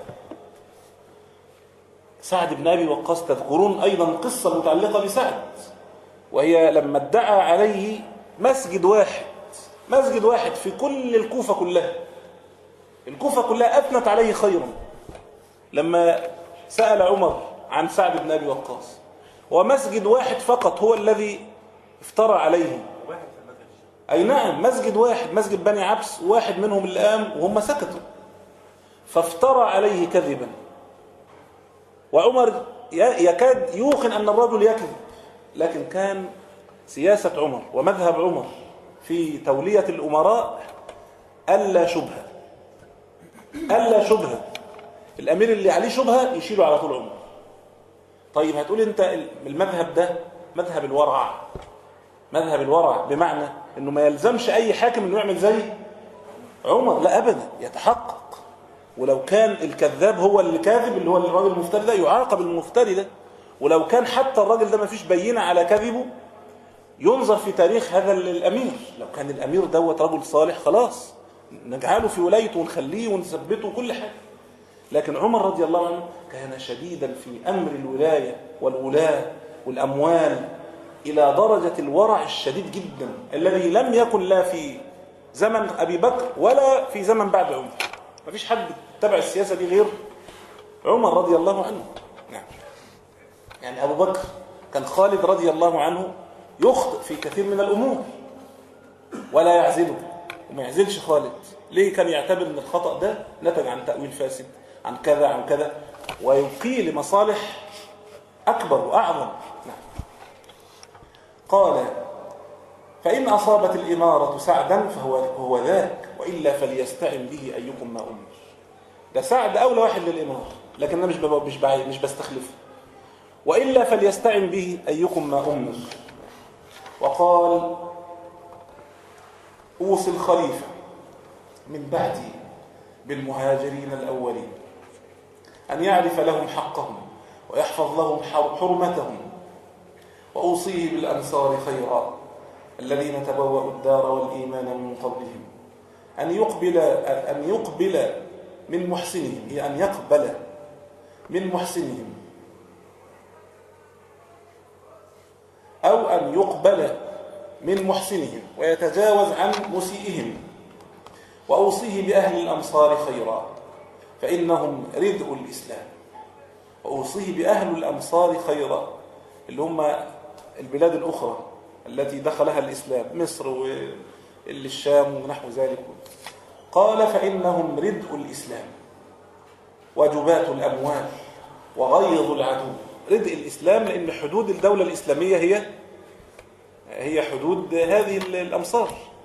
سعد بن أبي وقاص، تذكرون أيضا قصة متعلقة بسعد، وهي لما ادعى عليه مسجد واحد مسجد واحد في كل الكوفة كلها، الكوفة كلها أثنت عليه خيرا. لما سأل عمر عن سعد بن أبي وقاص، ومسجد واحد فقط هو الذي افترى عليه. أي نعم، مسجد واحد، مسجد بني عبس، واحد منهم اللي قام وهم سكتوا، فافترى عليه كذبا. وعمر يكاد يوقن أن الرجل يكذب، لكن كان سياسة عمر ومذهب عمر في تولية الأمراء ألا شبهة، ألا شبهة. الأمير اللي عليه شبهة يشيله على طول عمر. طيب هتقول أنت المذهب ده مذهب الورع، مذهب الورع بمعنى أنه ما يلزمش أي حاكم أنه يعمل زي عمر، لا أبدا، يتحقق. ولو كان الكذاب هو اللي كاذب، اللي هو الراجل المفتري ده، يعاقب المفتري ده. ولو كان حتى الراجل ده ما فيش بينة على كذبه، ينظر في تاريخ هذا الأمير. لو كان الأمير دوت رجل صالح، خلاص نجعله في ولايته ونخليه ونثبته وكل حاجة. لكن عمر رضي الله عنه كان شديدا في أمر الولاية والولاة والأموال، إلى درجة الورع الشديد جدا الذي لم يكن لا في زمن أبي بكر ولا في زمن بعد عمر. ما فيش حد تبع السياسة دي غير عمر رضي الله عنه. نعم. يعني أبو بكر كان خالد رضي الله عنه يخطئ في كثير من الأمور ولا يعزله، وما يعزلش خالد. ليه؟ كان يعتبر أن الخطأ ده نتج عن تأويل فاسد، عن كذا عن كذا، ويبقي لمصالح أكبر وأعظم. نعم. قال: فإن أصابت الإمارة سعدا فهو هو ذاك، وإلا فليستعن به أيكم ما أمر. ده سعد أولى واحد للإمارة، لكن أنا مش مش بعيد مش بستخلفه. وإلا فليستعن به أيكم ما أمر. وقال: أوصي الخليفة من بعدي بالمهاجرين الأولين أن يعرف لهم حقهم ويحفظ لهم حرمتهم، وأوصيه بالأنصار خيرا الذين تبوأوا الدار والإيمان من قبلهم أن يقبل أن يقبل من محسنهم، هي أن يقبل من محسنهم، أو أن يقبل من محسنهم ويتجاوز عن مسيئهم. وأوصيه بأهل الأمصار خيرا فإنهم ردء الإسلام. وأوصيه بأهل الأمصار خيرا اللي هم البلاد الأخرى التي دخلها الإسلام، مصر والشام ونحو ذلك. قال فإنهم ردء الإسلام وجبات الأموال وغيظ العدو. ردء الإسلام لأن حدود الدولة الإسلامية هي هي حدود هذه الأمصار.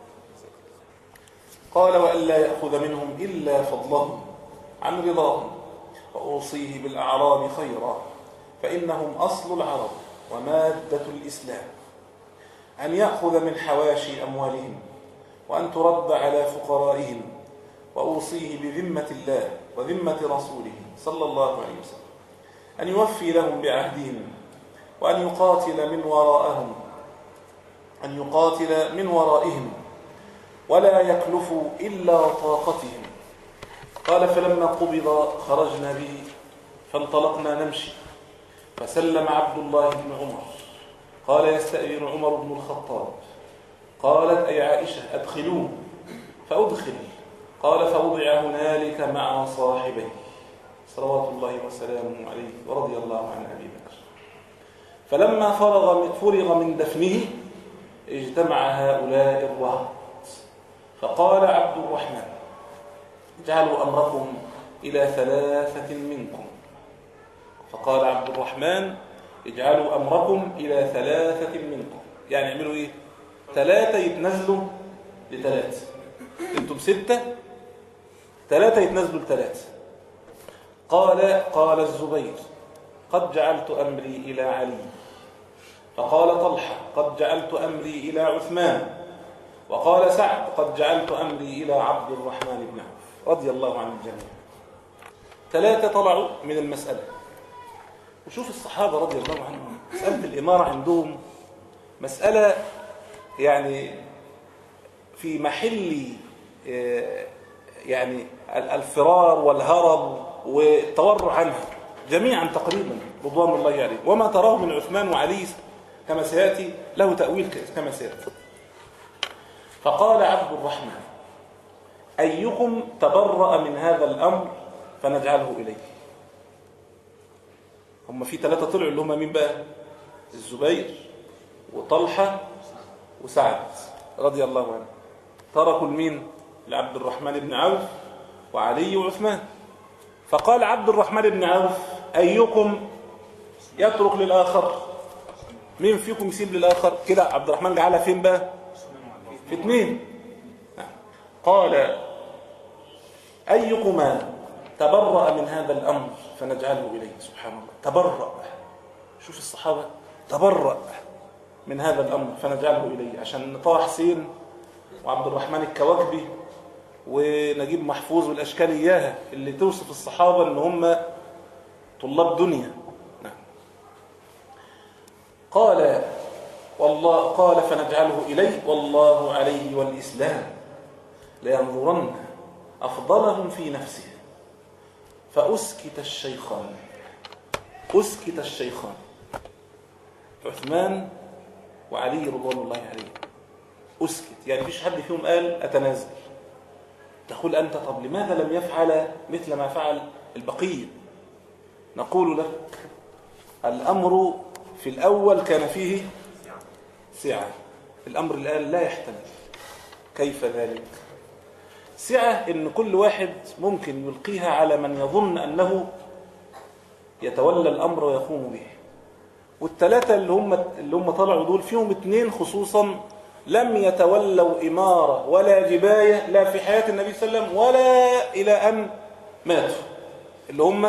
قال وألا يأخذ منهم إلا فضلهم عن رضاهم، وأوصيه بالأعراب خيرا فإنهم أصل العرب ومادة الإسلام، أن يأخذ من حواشي أموالهم وأن ترد على فقرائهم، وأوصيه بذمة الله وذمة رسوله صلى الله عليه وسلم أن يوفي لهم بعهدهم، وأن يقاتل من وراءهم أن يقاتل من ورائهم ولا يكلف إلا طاقتهم. قال فلما قبض خرجنا به فانطلقنا نمشي، فسلم عبد الله بن عمر قال يستأذن عمر بن الخطاب. قالت أي عائشة أدخلوه، فأدخل. قال فوضع هنالك مع صاحبيه صلوات الله وسلامه عليه ورضي الله عن أبي بكر. فلما فرغ فرغ من دفنه اجتمع هؤلاء الرهط، فقال عبد الرحمن اجعلوا أمركم إلى ثلاثة منكم. فقال عبد الرحمن اجعلوا أمركم إلى ثلاثة منكم، يعني اعملوا إيه؟ ثلاثة يتنزلوا لثلاثة، انتم ستة، ثلاثة يتنزلوا لثلاثة. قال قال الزبير قد جعلت أمري إلى علي. فقال طلحة قد جعلت أمري إلى عثمان. وقال سعد قد جعلت أمري إلى عبد الرحمن بن عوف رضي الله عن الجميع. ثلاثة طلعوا من المسألة. وشوف الصحابة رضي الله عنهم، مسألة الإمارة عندهم مسألة يعني في محل يعني الفرار والهرب والتورع عنها جميعا تقريبا رضوان الله عليه. وما تراه من عثمان وعلي كما سيأتي له تأويل كما سيأتي. فقال عبد الرحمن أيكم تبرأ من هذا الأمر فنجعله إليه. هم في ثلاثة طلعوا اللي هم مين بقى؟ الزبير وطلحة وسعد رضي الله عنه. تركوا المين؟ لعبد الرحمن بن عوف وعلي وعثمان. فقال عبد الرحمن بن عوف أيكم يترك للآخر؟ مين فيكم يسيب للآخر؟ كده عبد الرحمن جعلها فين بقى؟ في اثنين. قال أيكما تبرأ من هذا الأمر فنجعله إليه. سبحان الله، تبرأ. شوف الصحابة، تبرأ من هذا الأمر فنجعله إليه، عشان طه حسين وعبد الرحمن الكواكبي ونجيب محفوظ والأشكال إياها اللي توصف الصحابة أن هم طلاب دنيا. نعم. قال والله قال فنجعله إليه والله عليه والإسلام لينظرن أفضلهم في نفسه. فأسكت الشيخان أسكت الشيخان عثمان وعلي رضوان الله عليه. أسكت يعني فيش حد فيهم قال أتنازل. تقول أنت طب لماذا لم يفعل مثل ما فعل البقية؟ نقول لك الأمر في الأول كان فيه سعة، الأمر الآن لا يحتمل. كيف ذلك؟ سعة إن كل واحد ممكن يلقيها على من يظن أنه يتولى الأمر ويقوم به. والثلاثة اللي هم اللي هم طلعوا دول فيهم اثنين خصوصا لم يتولوا إمارة ولا جباية لا في حياة النبي صلى الله عليه وسلم ولا إلى أن ماتوا، اللي هم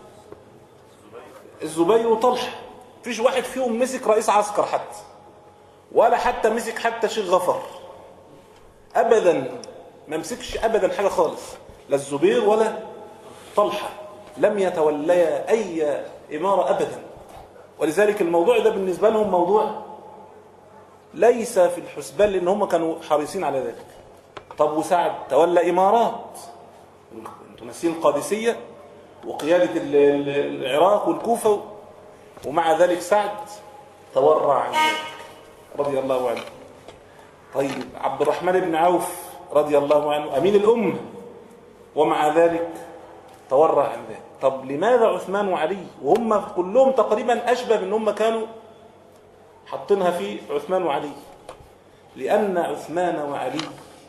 الزبير وطلحة. فيش واحد فيهم مسك رئيس عسكر حتى، ولا حتى مسك حتى شيخ غفر أبدا، ما مسكش أبدا حاجة خالص، لا الزبير ولا طلحة لم يتوليا أي إمارة أبدا. ولذلك الموضوع ده بالنسبة لهم موضوع ليس في الحسبان، لأن هم كانوا حريصين على ذلك. طب وسعد تولى إمارات، تمثيل القادسية وقيادة العراق والكوفة، ومع ذلك سعد تورع عن ذلك رضي الله عنه. طيب عبد الرحمن بن عوف رضي الله عنه أمين الأمة، ومع ذلك تورع عن ذلك. طب لماذا عثمان وعلي وهم كلهم تقريبا أشبه من هم كانوا حطينها في عثمان وعلي، لأن عثمان وعلي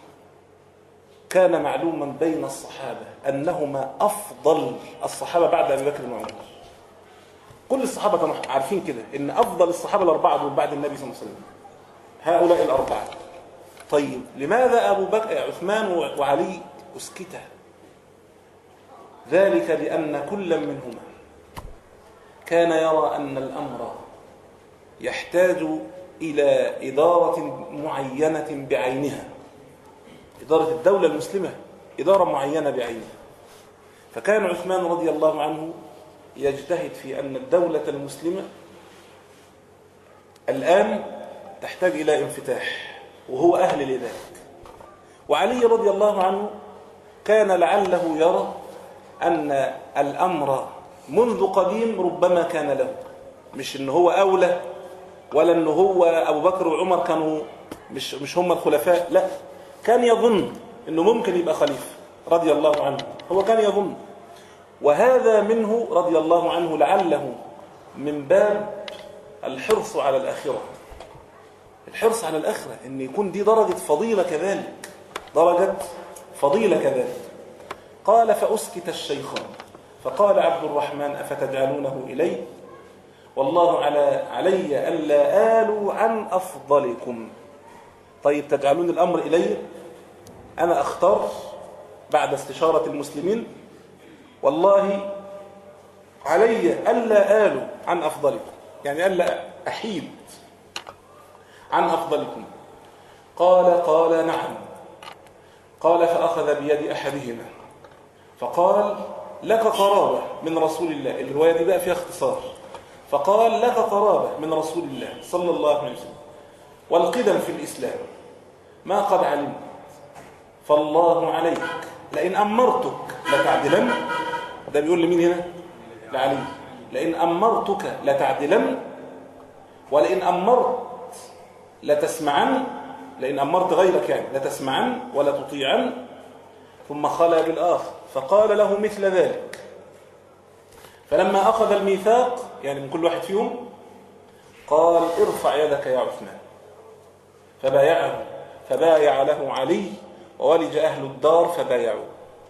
كان معلوما بين الصحابة أنهما أفضل الصحابة بعد أبي بكر وعمر. كل الصحابة كانوا عارفين كده إن أفضل الصحابة الأربعة دول بعد النبي صلى الله عليه وسلم هؤلاء الأربعة. طيب لماذا أبو بكر عثمان وعلي أسكتا؟ ذلك لأن كل منهما كان يرى أن الأمر يحتاج إلى إدارة معينة بعينها، إدارة الدولة المسلمة إدارة معينة بعينها. فكان عثمان رضي الله عنه يجتهد في أن الدولة المسلمة الآن تحتاج إلى انفتاح، وهو أهل لذلك. وعلي رضي الله عنه كان لعله يرى أن الأمر منذ قديم ربما كان له، مش إن هو أولى ولا إن هو أبو بكر وعمر كانوا مش مش هم الخلفاء، لا، كان يظن إنه ممكن يبقى خليفة رضي الله عنه، هو كان يظن. وهذا منه رضي الله عنه لعله من باب الحرص على الآخرة، الحرص على الآخرة، إن يكون دي درجة فضيلة كذلك، درجة فضيلة كذلك. قال فأسكت الشيخان، فقال عبد الرحمن أفتجعلونه إلي والله على علي ألا آلوا عن أفضلكم. طيب تجعلون الأمر إلي، أنا أختار بعد استشارة المسلمين، والله علي ألا آلوا عن أفضلكم، يعني ألا أحيد عن أفضلكم. قال قال نعم. قال فأخذ بيد أحدهما فقال لك قرابة من رسول الله، الرواية دي بقى فيها اختصار، فقال لك قرابة من رسول الله صلى الله عليه وسلم والقدم في الإسلام ما قد علمت، فالله عليك لئن أمرتك لتعدلن. ده بيقول لمين هنا؟ لعلي. لئن أمرتك لتعدلن ولئن أمرت لتسمعن، لئن أمرت غيرك يعني لتسمعن ولا تطيعن. ثم خلى بالآخر فقال له مثل ذلك. فلما أخذ الميثاق يعني من كل واحد فيهم قال ارفع يدك يا عثمان، فبايعه، فبايع له علي وولج أهل الدار فبايعوا.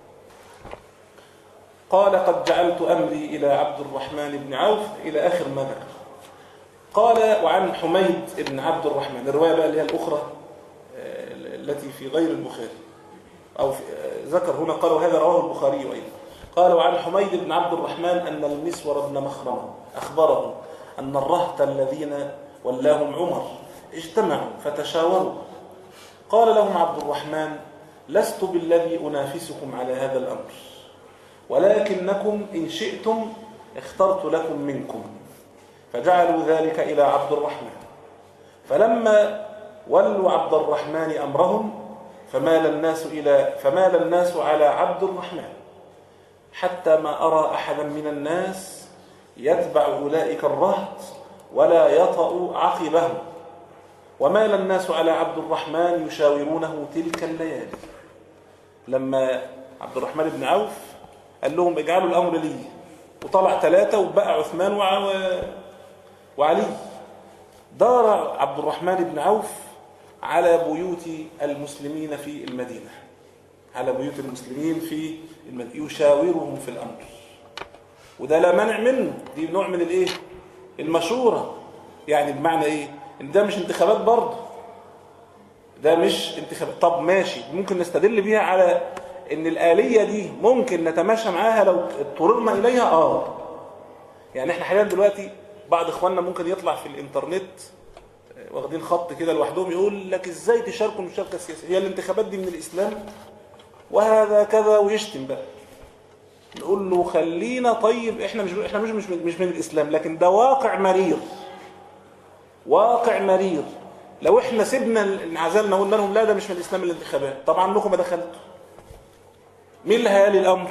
قال قد جعلت أمري إلى عبد الرحمن بن عوف إلى آخر ما ذكر. قال وعن حميد بن عبد الرحمن، الرواية بقى اللي هي الأخرى التي في غير البخاري أو ذكر هنا، قال وهذا رواه البخاري أيضا. قال وعن حميد بن عبد الرحمن أن المسور بن مخرمة أخبره أن الرهط الذين ولاهم عمر اجتمعوا فتشاوروا. قال لهم عبد الرحمن لست بالذي أنافسكم على هذا الأمر، ولكنكم إن شئتم اخترت لكم منكم. فجعلوا ذلك إلى عبد الرحمن. فلما ولوا عبد الرحمن أمرهم فمال الناس إلى فمال الناس على عبد الرحمن، حتى ما أرى أحدا من الناس يتبع أولئك الرهط ولا يطأ عقبه. ومال الناس على عبد الرحمن يشاورونه تلك الليالي. لما عبد الرحمن بن عوف قال لهم اجعلوا الأمر لي، وطلع ثلاثة وبقى عثمان وعلي، دار عبد الرحمن بن عوف على بيوت المسلمين في المدينة، على بيوت المسلمين في المدينة يشاورهم في الأمر. وده لا منع منه، دي نوع من الايه؟ المشورة. يعني بمعنى ايه؟ ان ده مش انتخابات برضه، ده مش انتخابات. طب ماشي، ممكن نستدل بيها على ان الآلية دي ممكن نتماشى معاها لو اضطررنا اليها. اه يعني احنا حاليا دلوقتي بعض اخواننا ممكن يطلع في الانترنت واخدين خط كده لوحدهم يقول لك ازاي تشاركوا المشاركه السياسيه، هي الانتخابات دي من الاسلام وهذا كذا، ويشتم بقى. نقول له خلينا، طيب احنا مش احنا مش مش مش من الاسلام، لكن ده واقع مرير، واقع مرير. لو احنا سيبنا انعزلنا وقلنا لهم لا ده مش من الاسلام الانتخابات، طبعا لكم ما دخلتوا. مين اللي هيالي الامر؟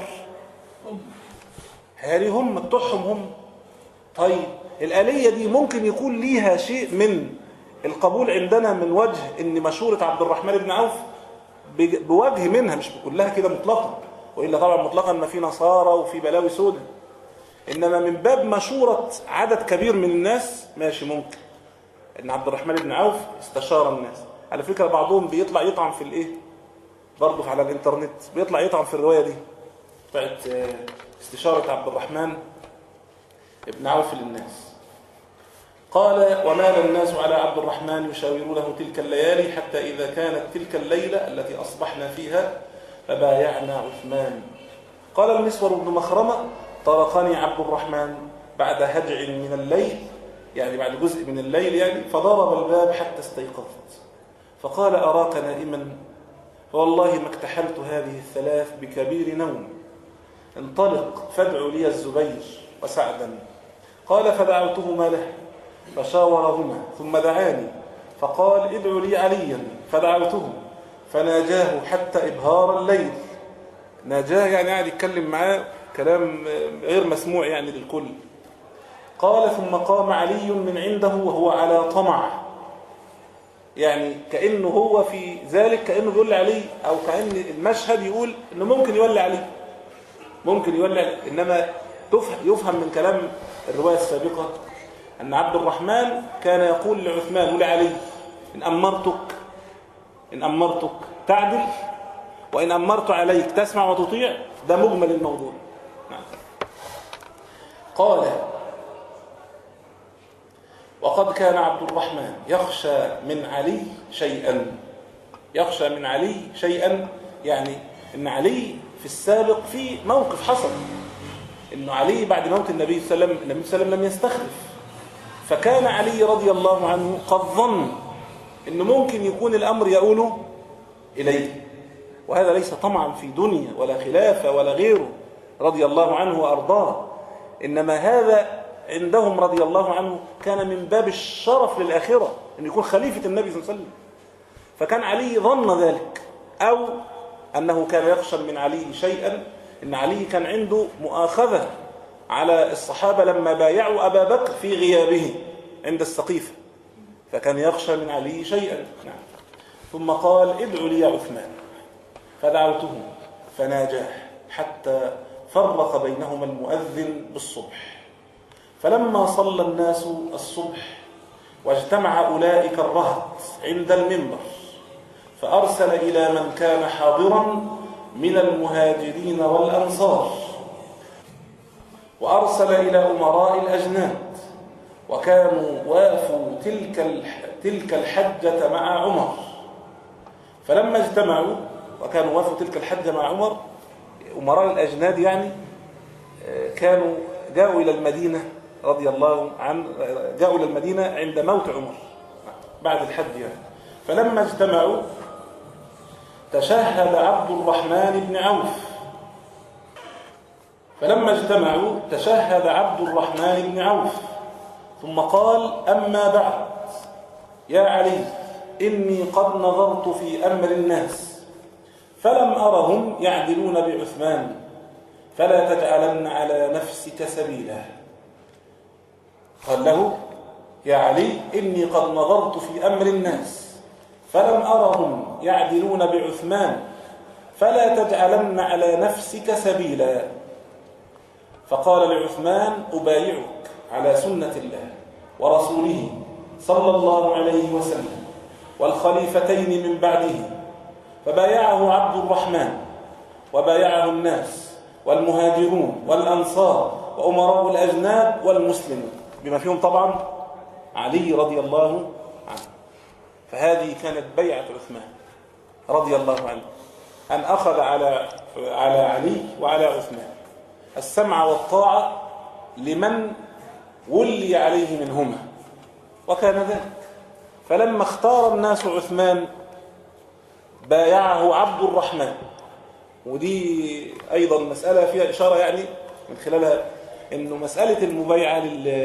هيالي هم بتوعهم هم. طيب الآلية دي ممكن يكون ليها شيء من القبول عندنا من وجه ان مشورة عبد الرحمن بن عوف بوجه منها، مش كلها كده مطلقا، وإلا طبعا مطلقا ما في نصارى وفي بلاوي سودة، إنما من باب مشورة عدد كبير من الناس ماشي ممكن. ان عبد الرحمن بن عوف استشار الناس. على فكرة بعضهم بيطلع يطعن في الايه برضه على الانترنت، بيطلع يطعن في الرواية دي بتاعت استشارة عبد الرحمن بن عوف للناس. قال: ومال الناس على عبد الرحمن يشاورونه تلك الليالي حتى إذا كانت تلك الليلة التي أصبحنا فيها فبايعنا عثمان. قال المسور بن مخرمة: طرقني عبد الرحمن بعد هجع من الليل، يعني بعد جزء من الليل يعني، فضرب الباب حتى استيقظت، فقال: أراك نائما، فوالله ما اكتحلت هذه الثلاث بكبير نوم، انطلق فادع لي الزبير وسعدا. قال: فدعوتهما له فشاورهما ثم دعاني فقال: ادعوا لي عليا، فدعوته فناجاه حتى إبهار الليل. ناجاه يعني قاعد يتكلم معاه كلام غير مسموع يعني للكل. قال: ثم قام علي من عنده وهو على طمع، يعني كأنه هو في ذلك كأنه بيقول علي، أو كأن المشهد يقول إنه ممكن يولي عليه، ممكن يولي عليه. إنما يفهم من كلام الرواية السابقة أن عبد الرحمن كان يقول لعثمان ولعلي: إن أمرتك إن أمرتك تعدل، وإن أمرت عليك تسمع وتطيع. ده مجمل الموضوع. نعم. قال: وقد كان عبد الرحمن يخشى من علي شيئا. يخشى من علي شيئا يعني إن علي في السابق في موقف حصل، إنه علي بعد موت النبي صلى الله عليه وسلم، النبي صلى الله عليه وسلم لم يستخلف، فكان علي رضي الله عنه قد ظن إنه ممكن يكون الأمر يؤول إليه، وهذا ليس طمعا في دنيا ولا خلافة ولا غيره رضي الله عنه وأرضاه، إنما هذا عندهم رضي الله عنه كان من باب الشرف للآخرة أن يكون خليفة النبي صلى الله عليه وسلم. فكان علي ظن ذلك، أو أنه كان يخشى من علي شيئا، إن علي كان عنده مؤاخذة على الصحابة لما بايعوا أبا بكر في غيابه عند السقيفة، فكان يخشى من علي شيئا. نعم. ثم قال: ادعوا لي يا عثمان، فدعوته فناجاه حتى فرق بينهما المؤذن بالصبح. فلما صلى الناس الصبح واجتمع أولئك الرهط عند المنبر، فأرسل إلى من كان حاضرا من المهاجرين والأنصار، وأرسل إلى أمراء الأجناد، وكانوا وافوا تلك تلك الحجة مع عمر. فلما اجتمعوا وكانوا وافوا تلك الحجة مع عمر، أمراء الأجناد يعني كانوا جاءوا إلى المدينة رضي الله عنه، جاءوا إلى المدينة عند موت عمر بعد الحج يعني. فلما اجتمعوا تشهد عبد الرحمن بن عوف فلما اجتمعوا تشهد عبد الرحمن بن عوف ثم قال: أما بعد يا علي، إني قد نظرت في أمر الناس فلم أرهم يعدلون بعثمان، فلا تجعلن على نفسك سبيلا. قال له: يا علي، إني قد نظرت في أمر الناس فلم أرهم يعدلون بعثمان، فلا تجعلن على نفسك سبيلا. فقال لعثمان: أبايعك على سنة الله ورسوله صلى الله عليه وسلم والخليفتين من بعده. فبايعه عبد الرحمن وبايعه الناس والمهاجرون والأنصار وأمراء الأجناد والمسلمون، بما فيهم طبعا علي رضي الله عنه. فهذه كانت بيعة عثمان رضي الله عنه، أن أخذ على على علي وعلى عثمان السمع والطاعة لمن ولي عليه منهما، وكان ذلك. فلما اختار الناس عثمان بايعه عبد الرحمن. ودي أيضا مسألة فيها إشارة يعني من خلالها إنه مسألة المبايعة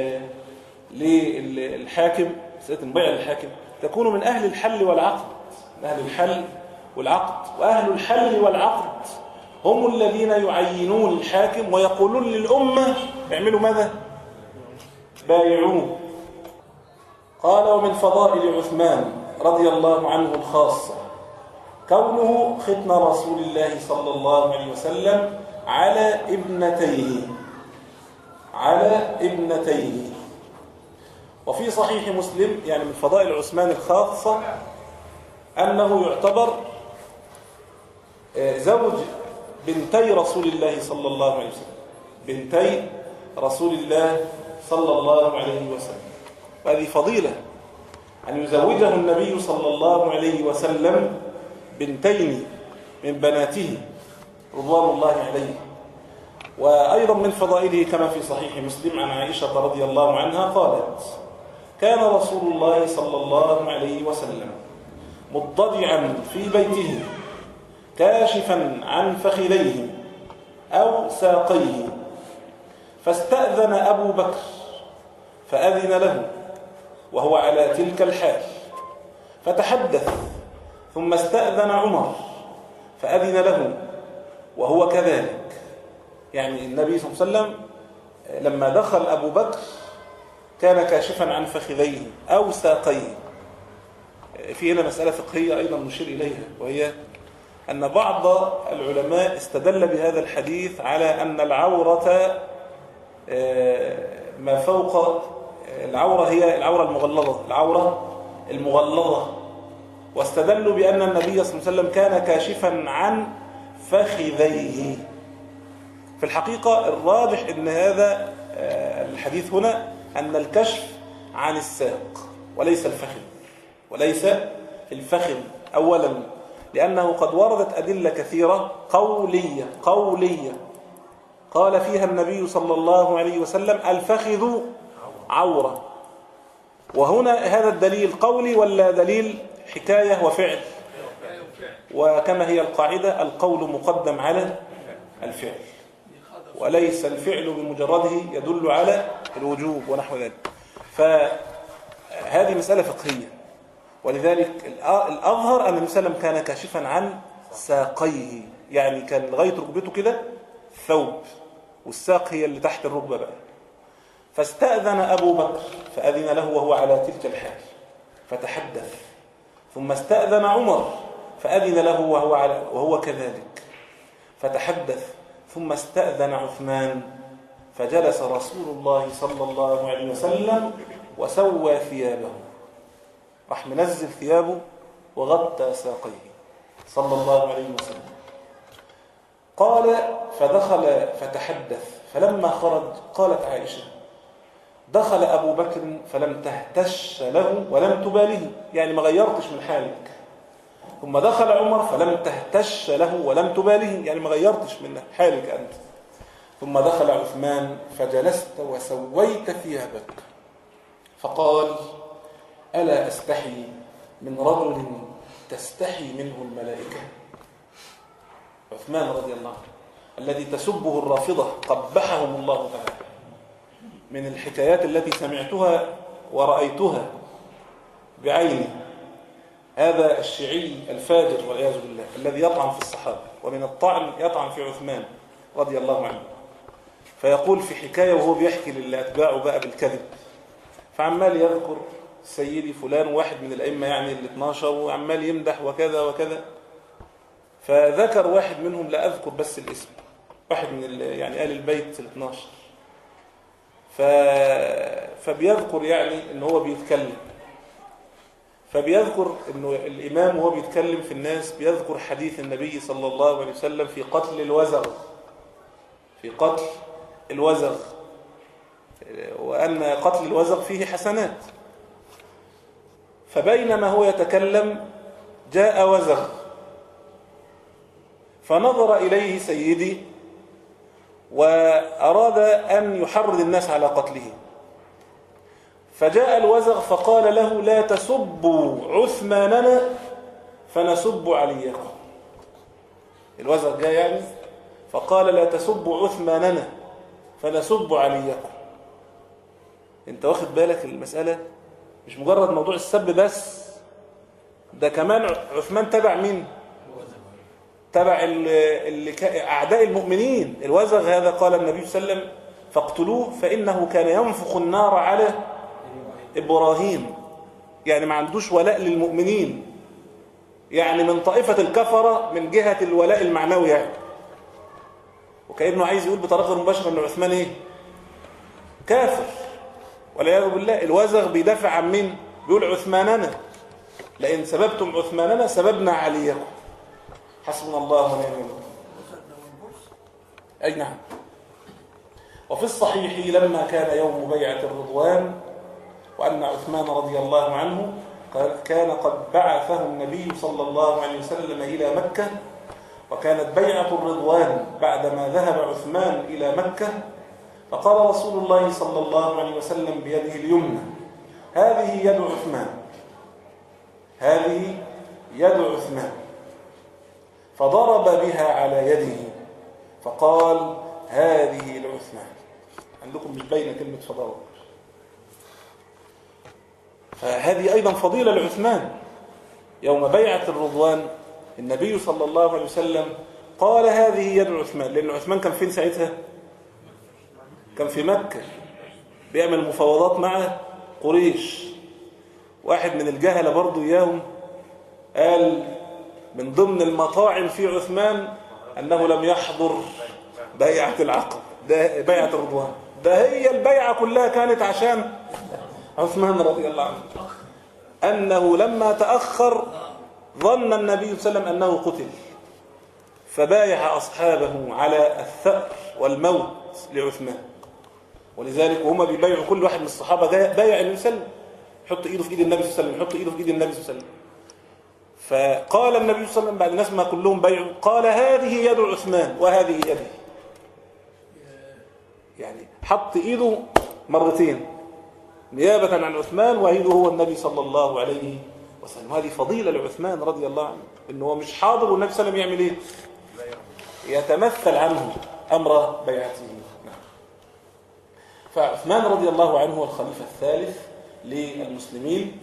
للحاكم، مسألة المبايعة للحاكم تكون من أهل الحل والعقد، من أهل الحل والعقد. وأهل الحل والعقد هم الذين يعينون الحاكم ويقولون للأمة اعملوا ماذا؟ بايعوه. قال: ومن فضائل عثمان رضي الله عنه الخاصة كونه ختن رسول الله صلى الله عليه وسلم على ابنتيه على ابنتيه وفي صحيح مسلم يعني من فضائل عثمان الخاصة أنه يعتبر زوج بنتي رسول الله صلى الله عليه وسلم، بنتي رسول الله صلى الله عليه وسلم. وهذه فضيلة أن يزوجه النبي صلى الله عليه وسلم بنتين من بناته رضوان الله عليه. وأيضا من فضائله كما في صحيح مسلم عن عائشة رضي الله عنها قالت: كان رسول الله صلى الله عليه وسلم مضطجعا في بيته كاشفا عن فخذيه أو ساقيه، فاستأذن أبو بكر فأذن له وهو على تلك الحال، فتحدث، ثم استأذن عمر فأذن له وهو كذلك. يعني النبي صلى الله عليه وسلم لما دخل أبو بكر كان كاشفا عن فخذيه أو ساقيه. في هنا مسألة فقهية أيضا نشير إليها، وهي أن بعض العلماء استدل بهذا الحديث على أن العورة ما فوق العورة هي العورة المغلظة، العورة المغلظة، واستدلوا بأن النبي صلى الله عليه وسلم كان كاشفا عن فخذيه. في الحقيقة الراجح أن هذا الحديث هنا أن الكشف عن الساق وليس الفخذ، وليس الفخذ أولا، لأنه قد وردت أدلة كثيرة قولية قولية قال فيها النبي صلى الله عليه وسلم: الفخذ عورة. وهنا هذا الدليل قولي ولا دليل حكاية وفعل؟ وكما هي القاعدة القول مقدم على الفعل، وليس الفعل بمجرده يدل على الوجوب ونحو ذلك. فهذه مسألة فقهية، ولذلك الأظهر أن النبي صلى الله عليه وسلم كان كاشفا عن ساقيه، يعني كان لغاية ركبته كده ثوب، والساق هي اللي تحت الركبة بقى. فاستأذن أبو بكر فأذن له وهو على تلك الحال، فتحدث، ثم استأذن عمر فأذن له وهو, على وهو كذلك، فتحدث، ثم استأذن عثمان فجلس رسول الله صلى الله عليه وسلم وسوى ثيابه، راح منزل ثيابه وغطى ساقيه صلى الله عليه وسلم. قال: فدخل فتحدث، فلما خرج قالت عائشة: دخل أبو بكر فلم تهتش له ولم تباله، يعني ما غيرتش من حالك. ثم دخل عمر فلم تهتش له ولم تباله، يعني ما غيرتش من حالك أنت. ثم دخل عثمان فجلست وسويت ثيابك، فقال: ألا أستحي من رجل تستحي منه الملائكة؟ عثمان رضي الله عنه الذي تسبه الرافضة قبحهم الله تعالى، من الحكايات التي سمعتها ورأيتها بعيني، هذا الشيعي الفاجر والعياذ بالله الذي يطعن في الصحابة، ومن الطعن يطعن في عثمان رضي الله عنه. فيقول في حكاية وهو بيحكي للأتباعه بقى بالكذب، فعمال يذكر سيدي فلان واحد من الأئمة يعني الاثناشر، وعمال يمدح وكذا وكذا. فذكر واحد منهم، لا أذكر بس الاسم، واحد من يعني آل البيت الاثناشر، ف... فبيذكر يعني إن هو بيتكلم، فبيذكر إنه الإمام وهو بيتكلم في الناس بيذكر حديث النبي صلى الله عليه وسلم في قتل الوزغ، في قتل الوزغ، وأن قتل الوزغ فيه حسنات. فبينما هو يتكلم جاء وزغ، فنظر إليه سيدي وأراد أن يحرض الناس على قتله، فجاء الوزغ فقال له: لا تسبوا عثماننا فنسب عليكم. الوزغ جاء يعني فقال: لا تسبوا عثماننا فنسب عليكم. انت واخد بالك المسألة مش مجرد موضوع السب بس، ده كمان عثمان تبع مين؟ تبع اللي أعداء المؤمنين. الوزغ هذا قال النبي صلى الله عليه وسلم: فاقتلوه فإنه كان ينفخ النار على إبراهيم، يعني ما عندوش ولاء للمؤمنين، يعني من طائفة الكفرة من جهة الولاء المعنوي يعني. وكأنه عايز يقول بطريقة مباشرة أن عثمان إيه؟ كافر، والعياذ بالله. الوزغ بيدافع عن مين؟ بيقول عثماننا، لئن سببتم عثماننا سببنا عليكم، حسبنا الله ونعم الوكيل. أي نعم. وفي الصحيح لما كان يوم بيعة الرضوان وأن عثمان رضي الله عنه كان قد بعثه النبي صلى الله عليه وسلم إلى مكة، وكانت بيعة الرضوان بعدما ذهب عثمان إلى مكة، فقال رسول الله صلى الله عليه وسلم بيده اليمنى: هذه يد عثمان، هذه يد عثمان، فضرب بها على يده فقال: هذه لعثمان. عندكم مش باينه كلمة فضرب، فهذه أيضا فضيلة لعثمان. يوم بيعة الرضوان النبي صلى الله عليه وسلم قال: هذه يد عثمان، لأن عثمان كان فين ساعتها؟ كان في مكة بيعمل مفاوضات مع قريش. واحد من الجهلة برضو يوم قال من ضمن المطاعن في عثمان أنه لم يحضر بيعة العقبة، ده بيعة الرضوان، ده هي البيعة كلها كانت عشان عثمان رضي الله عنه، أنه لما تأخر ظن النبي صلى الله عليه وسلم أنه قتل، فبايع أصحابه على الثأر والموت لعثمان. ولذلك وهم بيبايعوا كل واحد من الصحابة بايع النبي صلى الله عليه وسلم، يحط إيده في إيد النبي صلى الله عليه وسلم، يحط إيده في إيد النبي صلى الله عليه وسلم. فقال النبي صلى الله عليه وسلم بعد الناس ما كلهم بايعوا قال: هذه يد عثمان وهذه يدي، يعني حط إيده مرتين نيابة عن عثمان، وإيده هو النبي صلى الله عليه وسلم. هذه فضيلة لعثمان رضي الله عنه، إنه هو مش حاضر والنبي صلى الله عليه وسلم يعمل إيه؟ يتمثل عنه أمر بيعته. فعثمان رضي الله عنه هو الخليفة الثالث للمسلمين،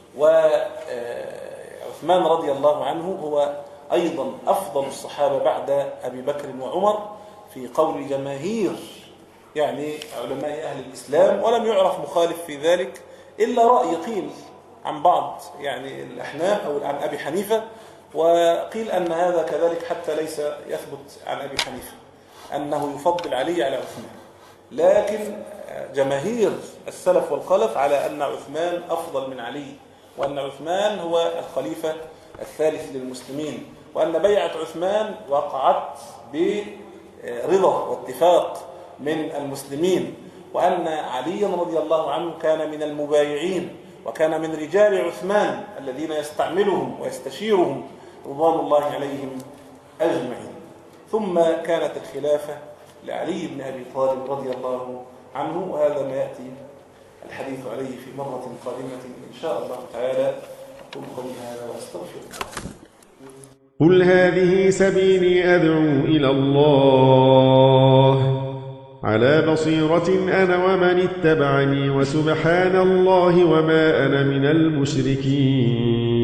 وعثمان رضي الله عنه هو أيضا أفضل الصحابة بعد أبي بكر وعمر في قول جماهير يعني علماء أهل الإسلام، ولم يعرف مخالف في ذلك إلا رأي قيل عن بعض يعني الأحناف أو عن أبي حنيفة، وقيل أن هذا كذلك حتى ليس يثبت عن أبي حنيفة أنه يفضل علي على عثمان، لكن جماهير السلف والخلف على أن عثمان أفضل من علي، وأن عثمان هو الخليفة الثالث للمسلمين، وأن بيعة عثمان وقعت برضا واتفاق من المسلمين، وأن علي رضي الله عنه كان من المبايعين، وكان من رجال عثمان الذين يستعملهم ويستشيرهم رضوان الله عليهم أجمعين. ثم كانت الخلافة لعلي بن أبي طالب رضي الله عنه، وهذا ما يأتي الحديث عليه في مرة قادمة إن شاء الله تعالى. أقول قولي هذا وأستغفر الله. قل هذه سبيلي أدعو إلى الله على بصيرة أنا ومن اتبعني، وسبحان الله وما أنا من المشركين.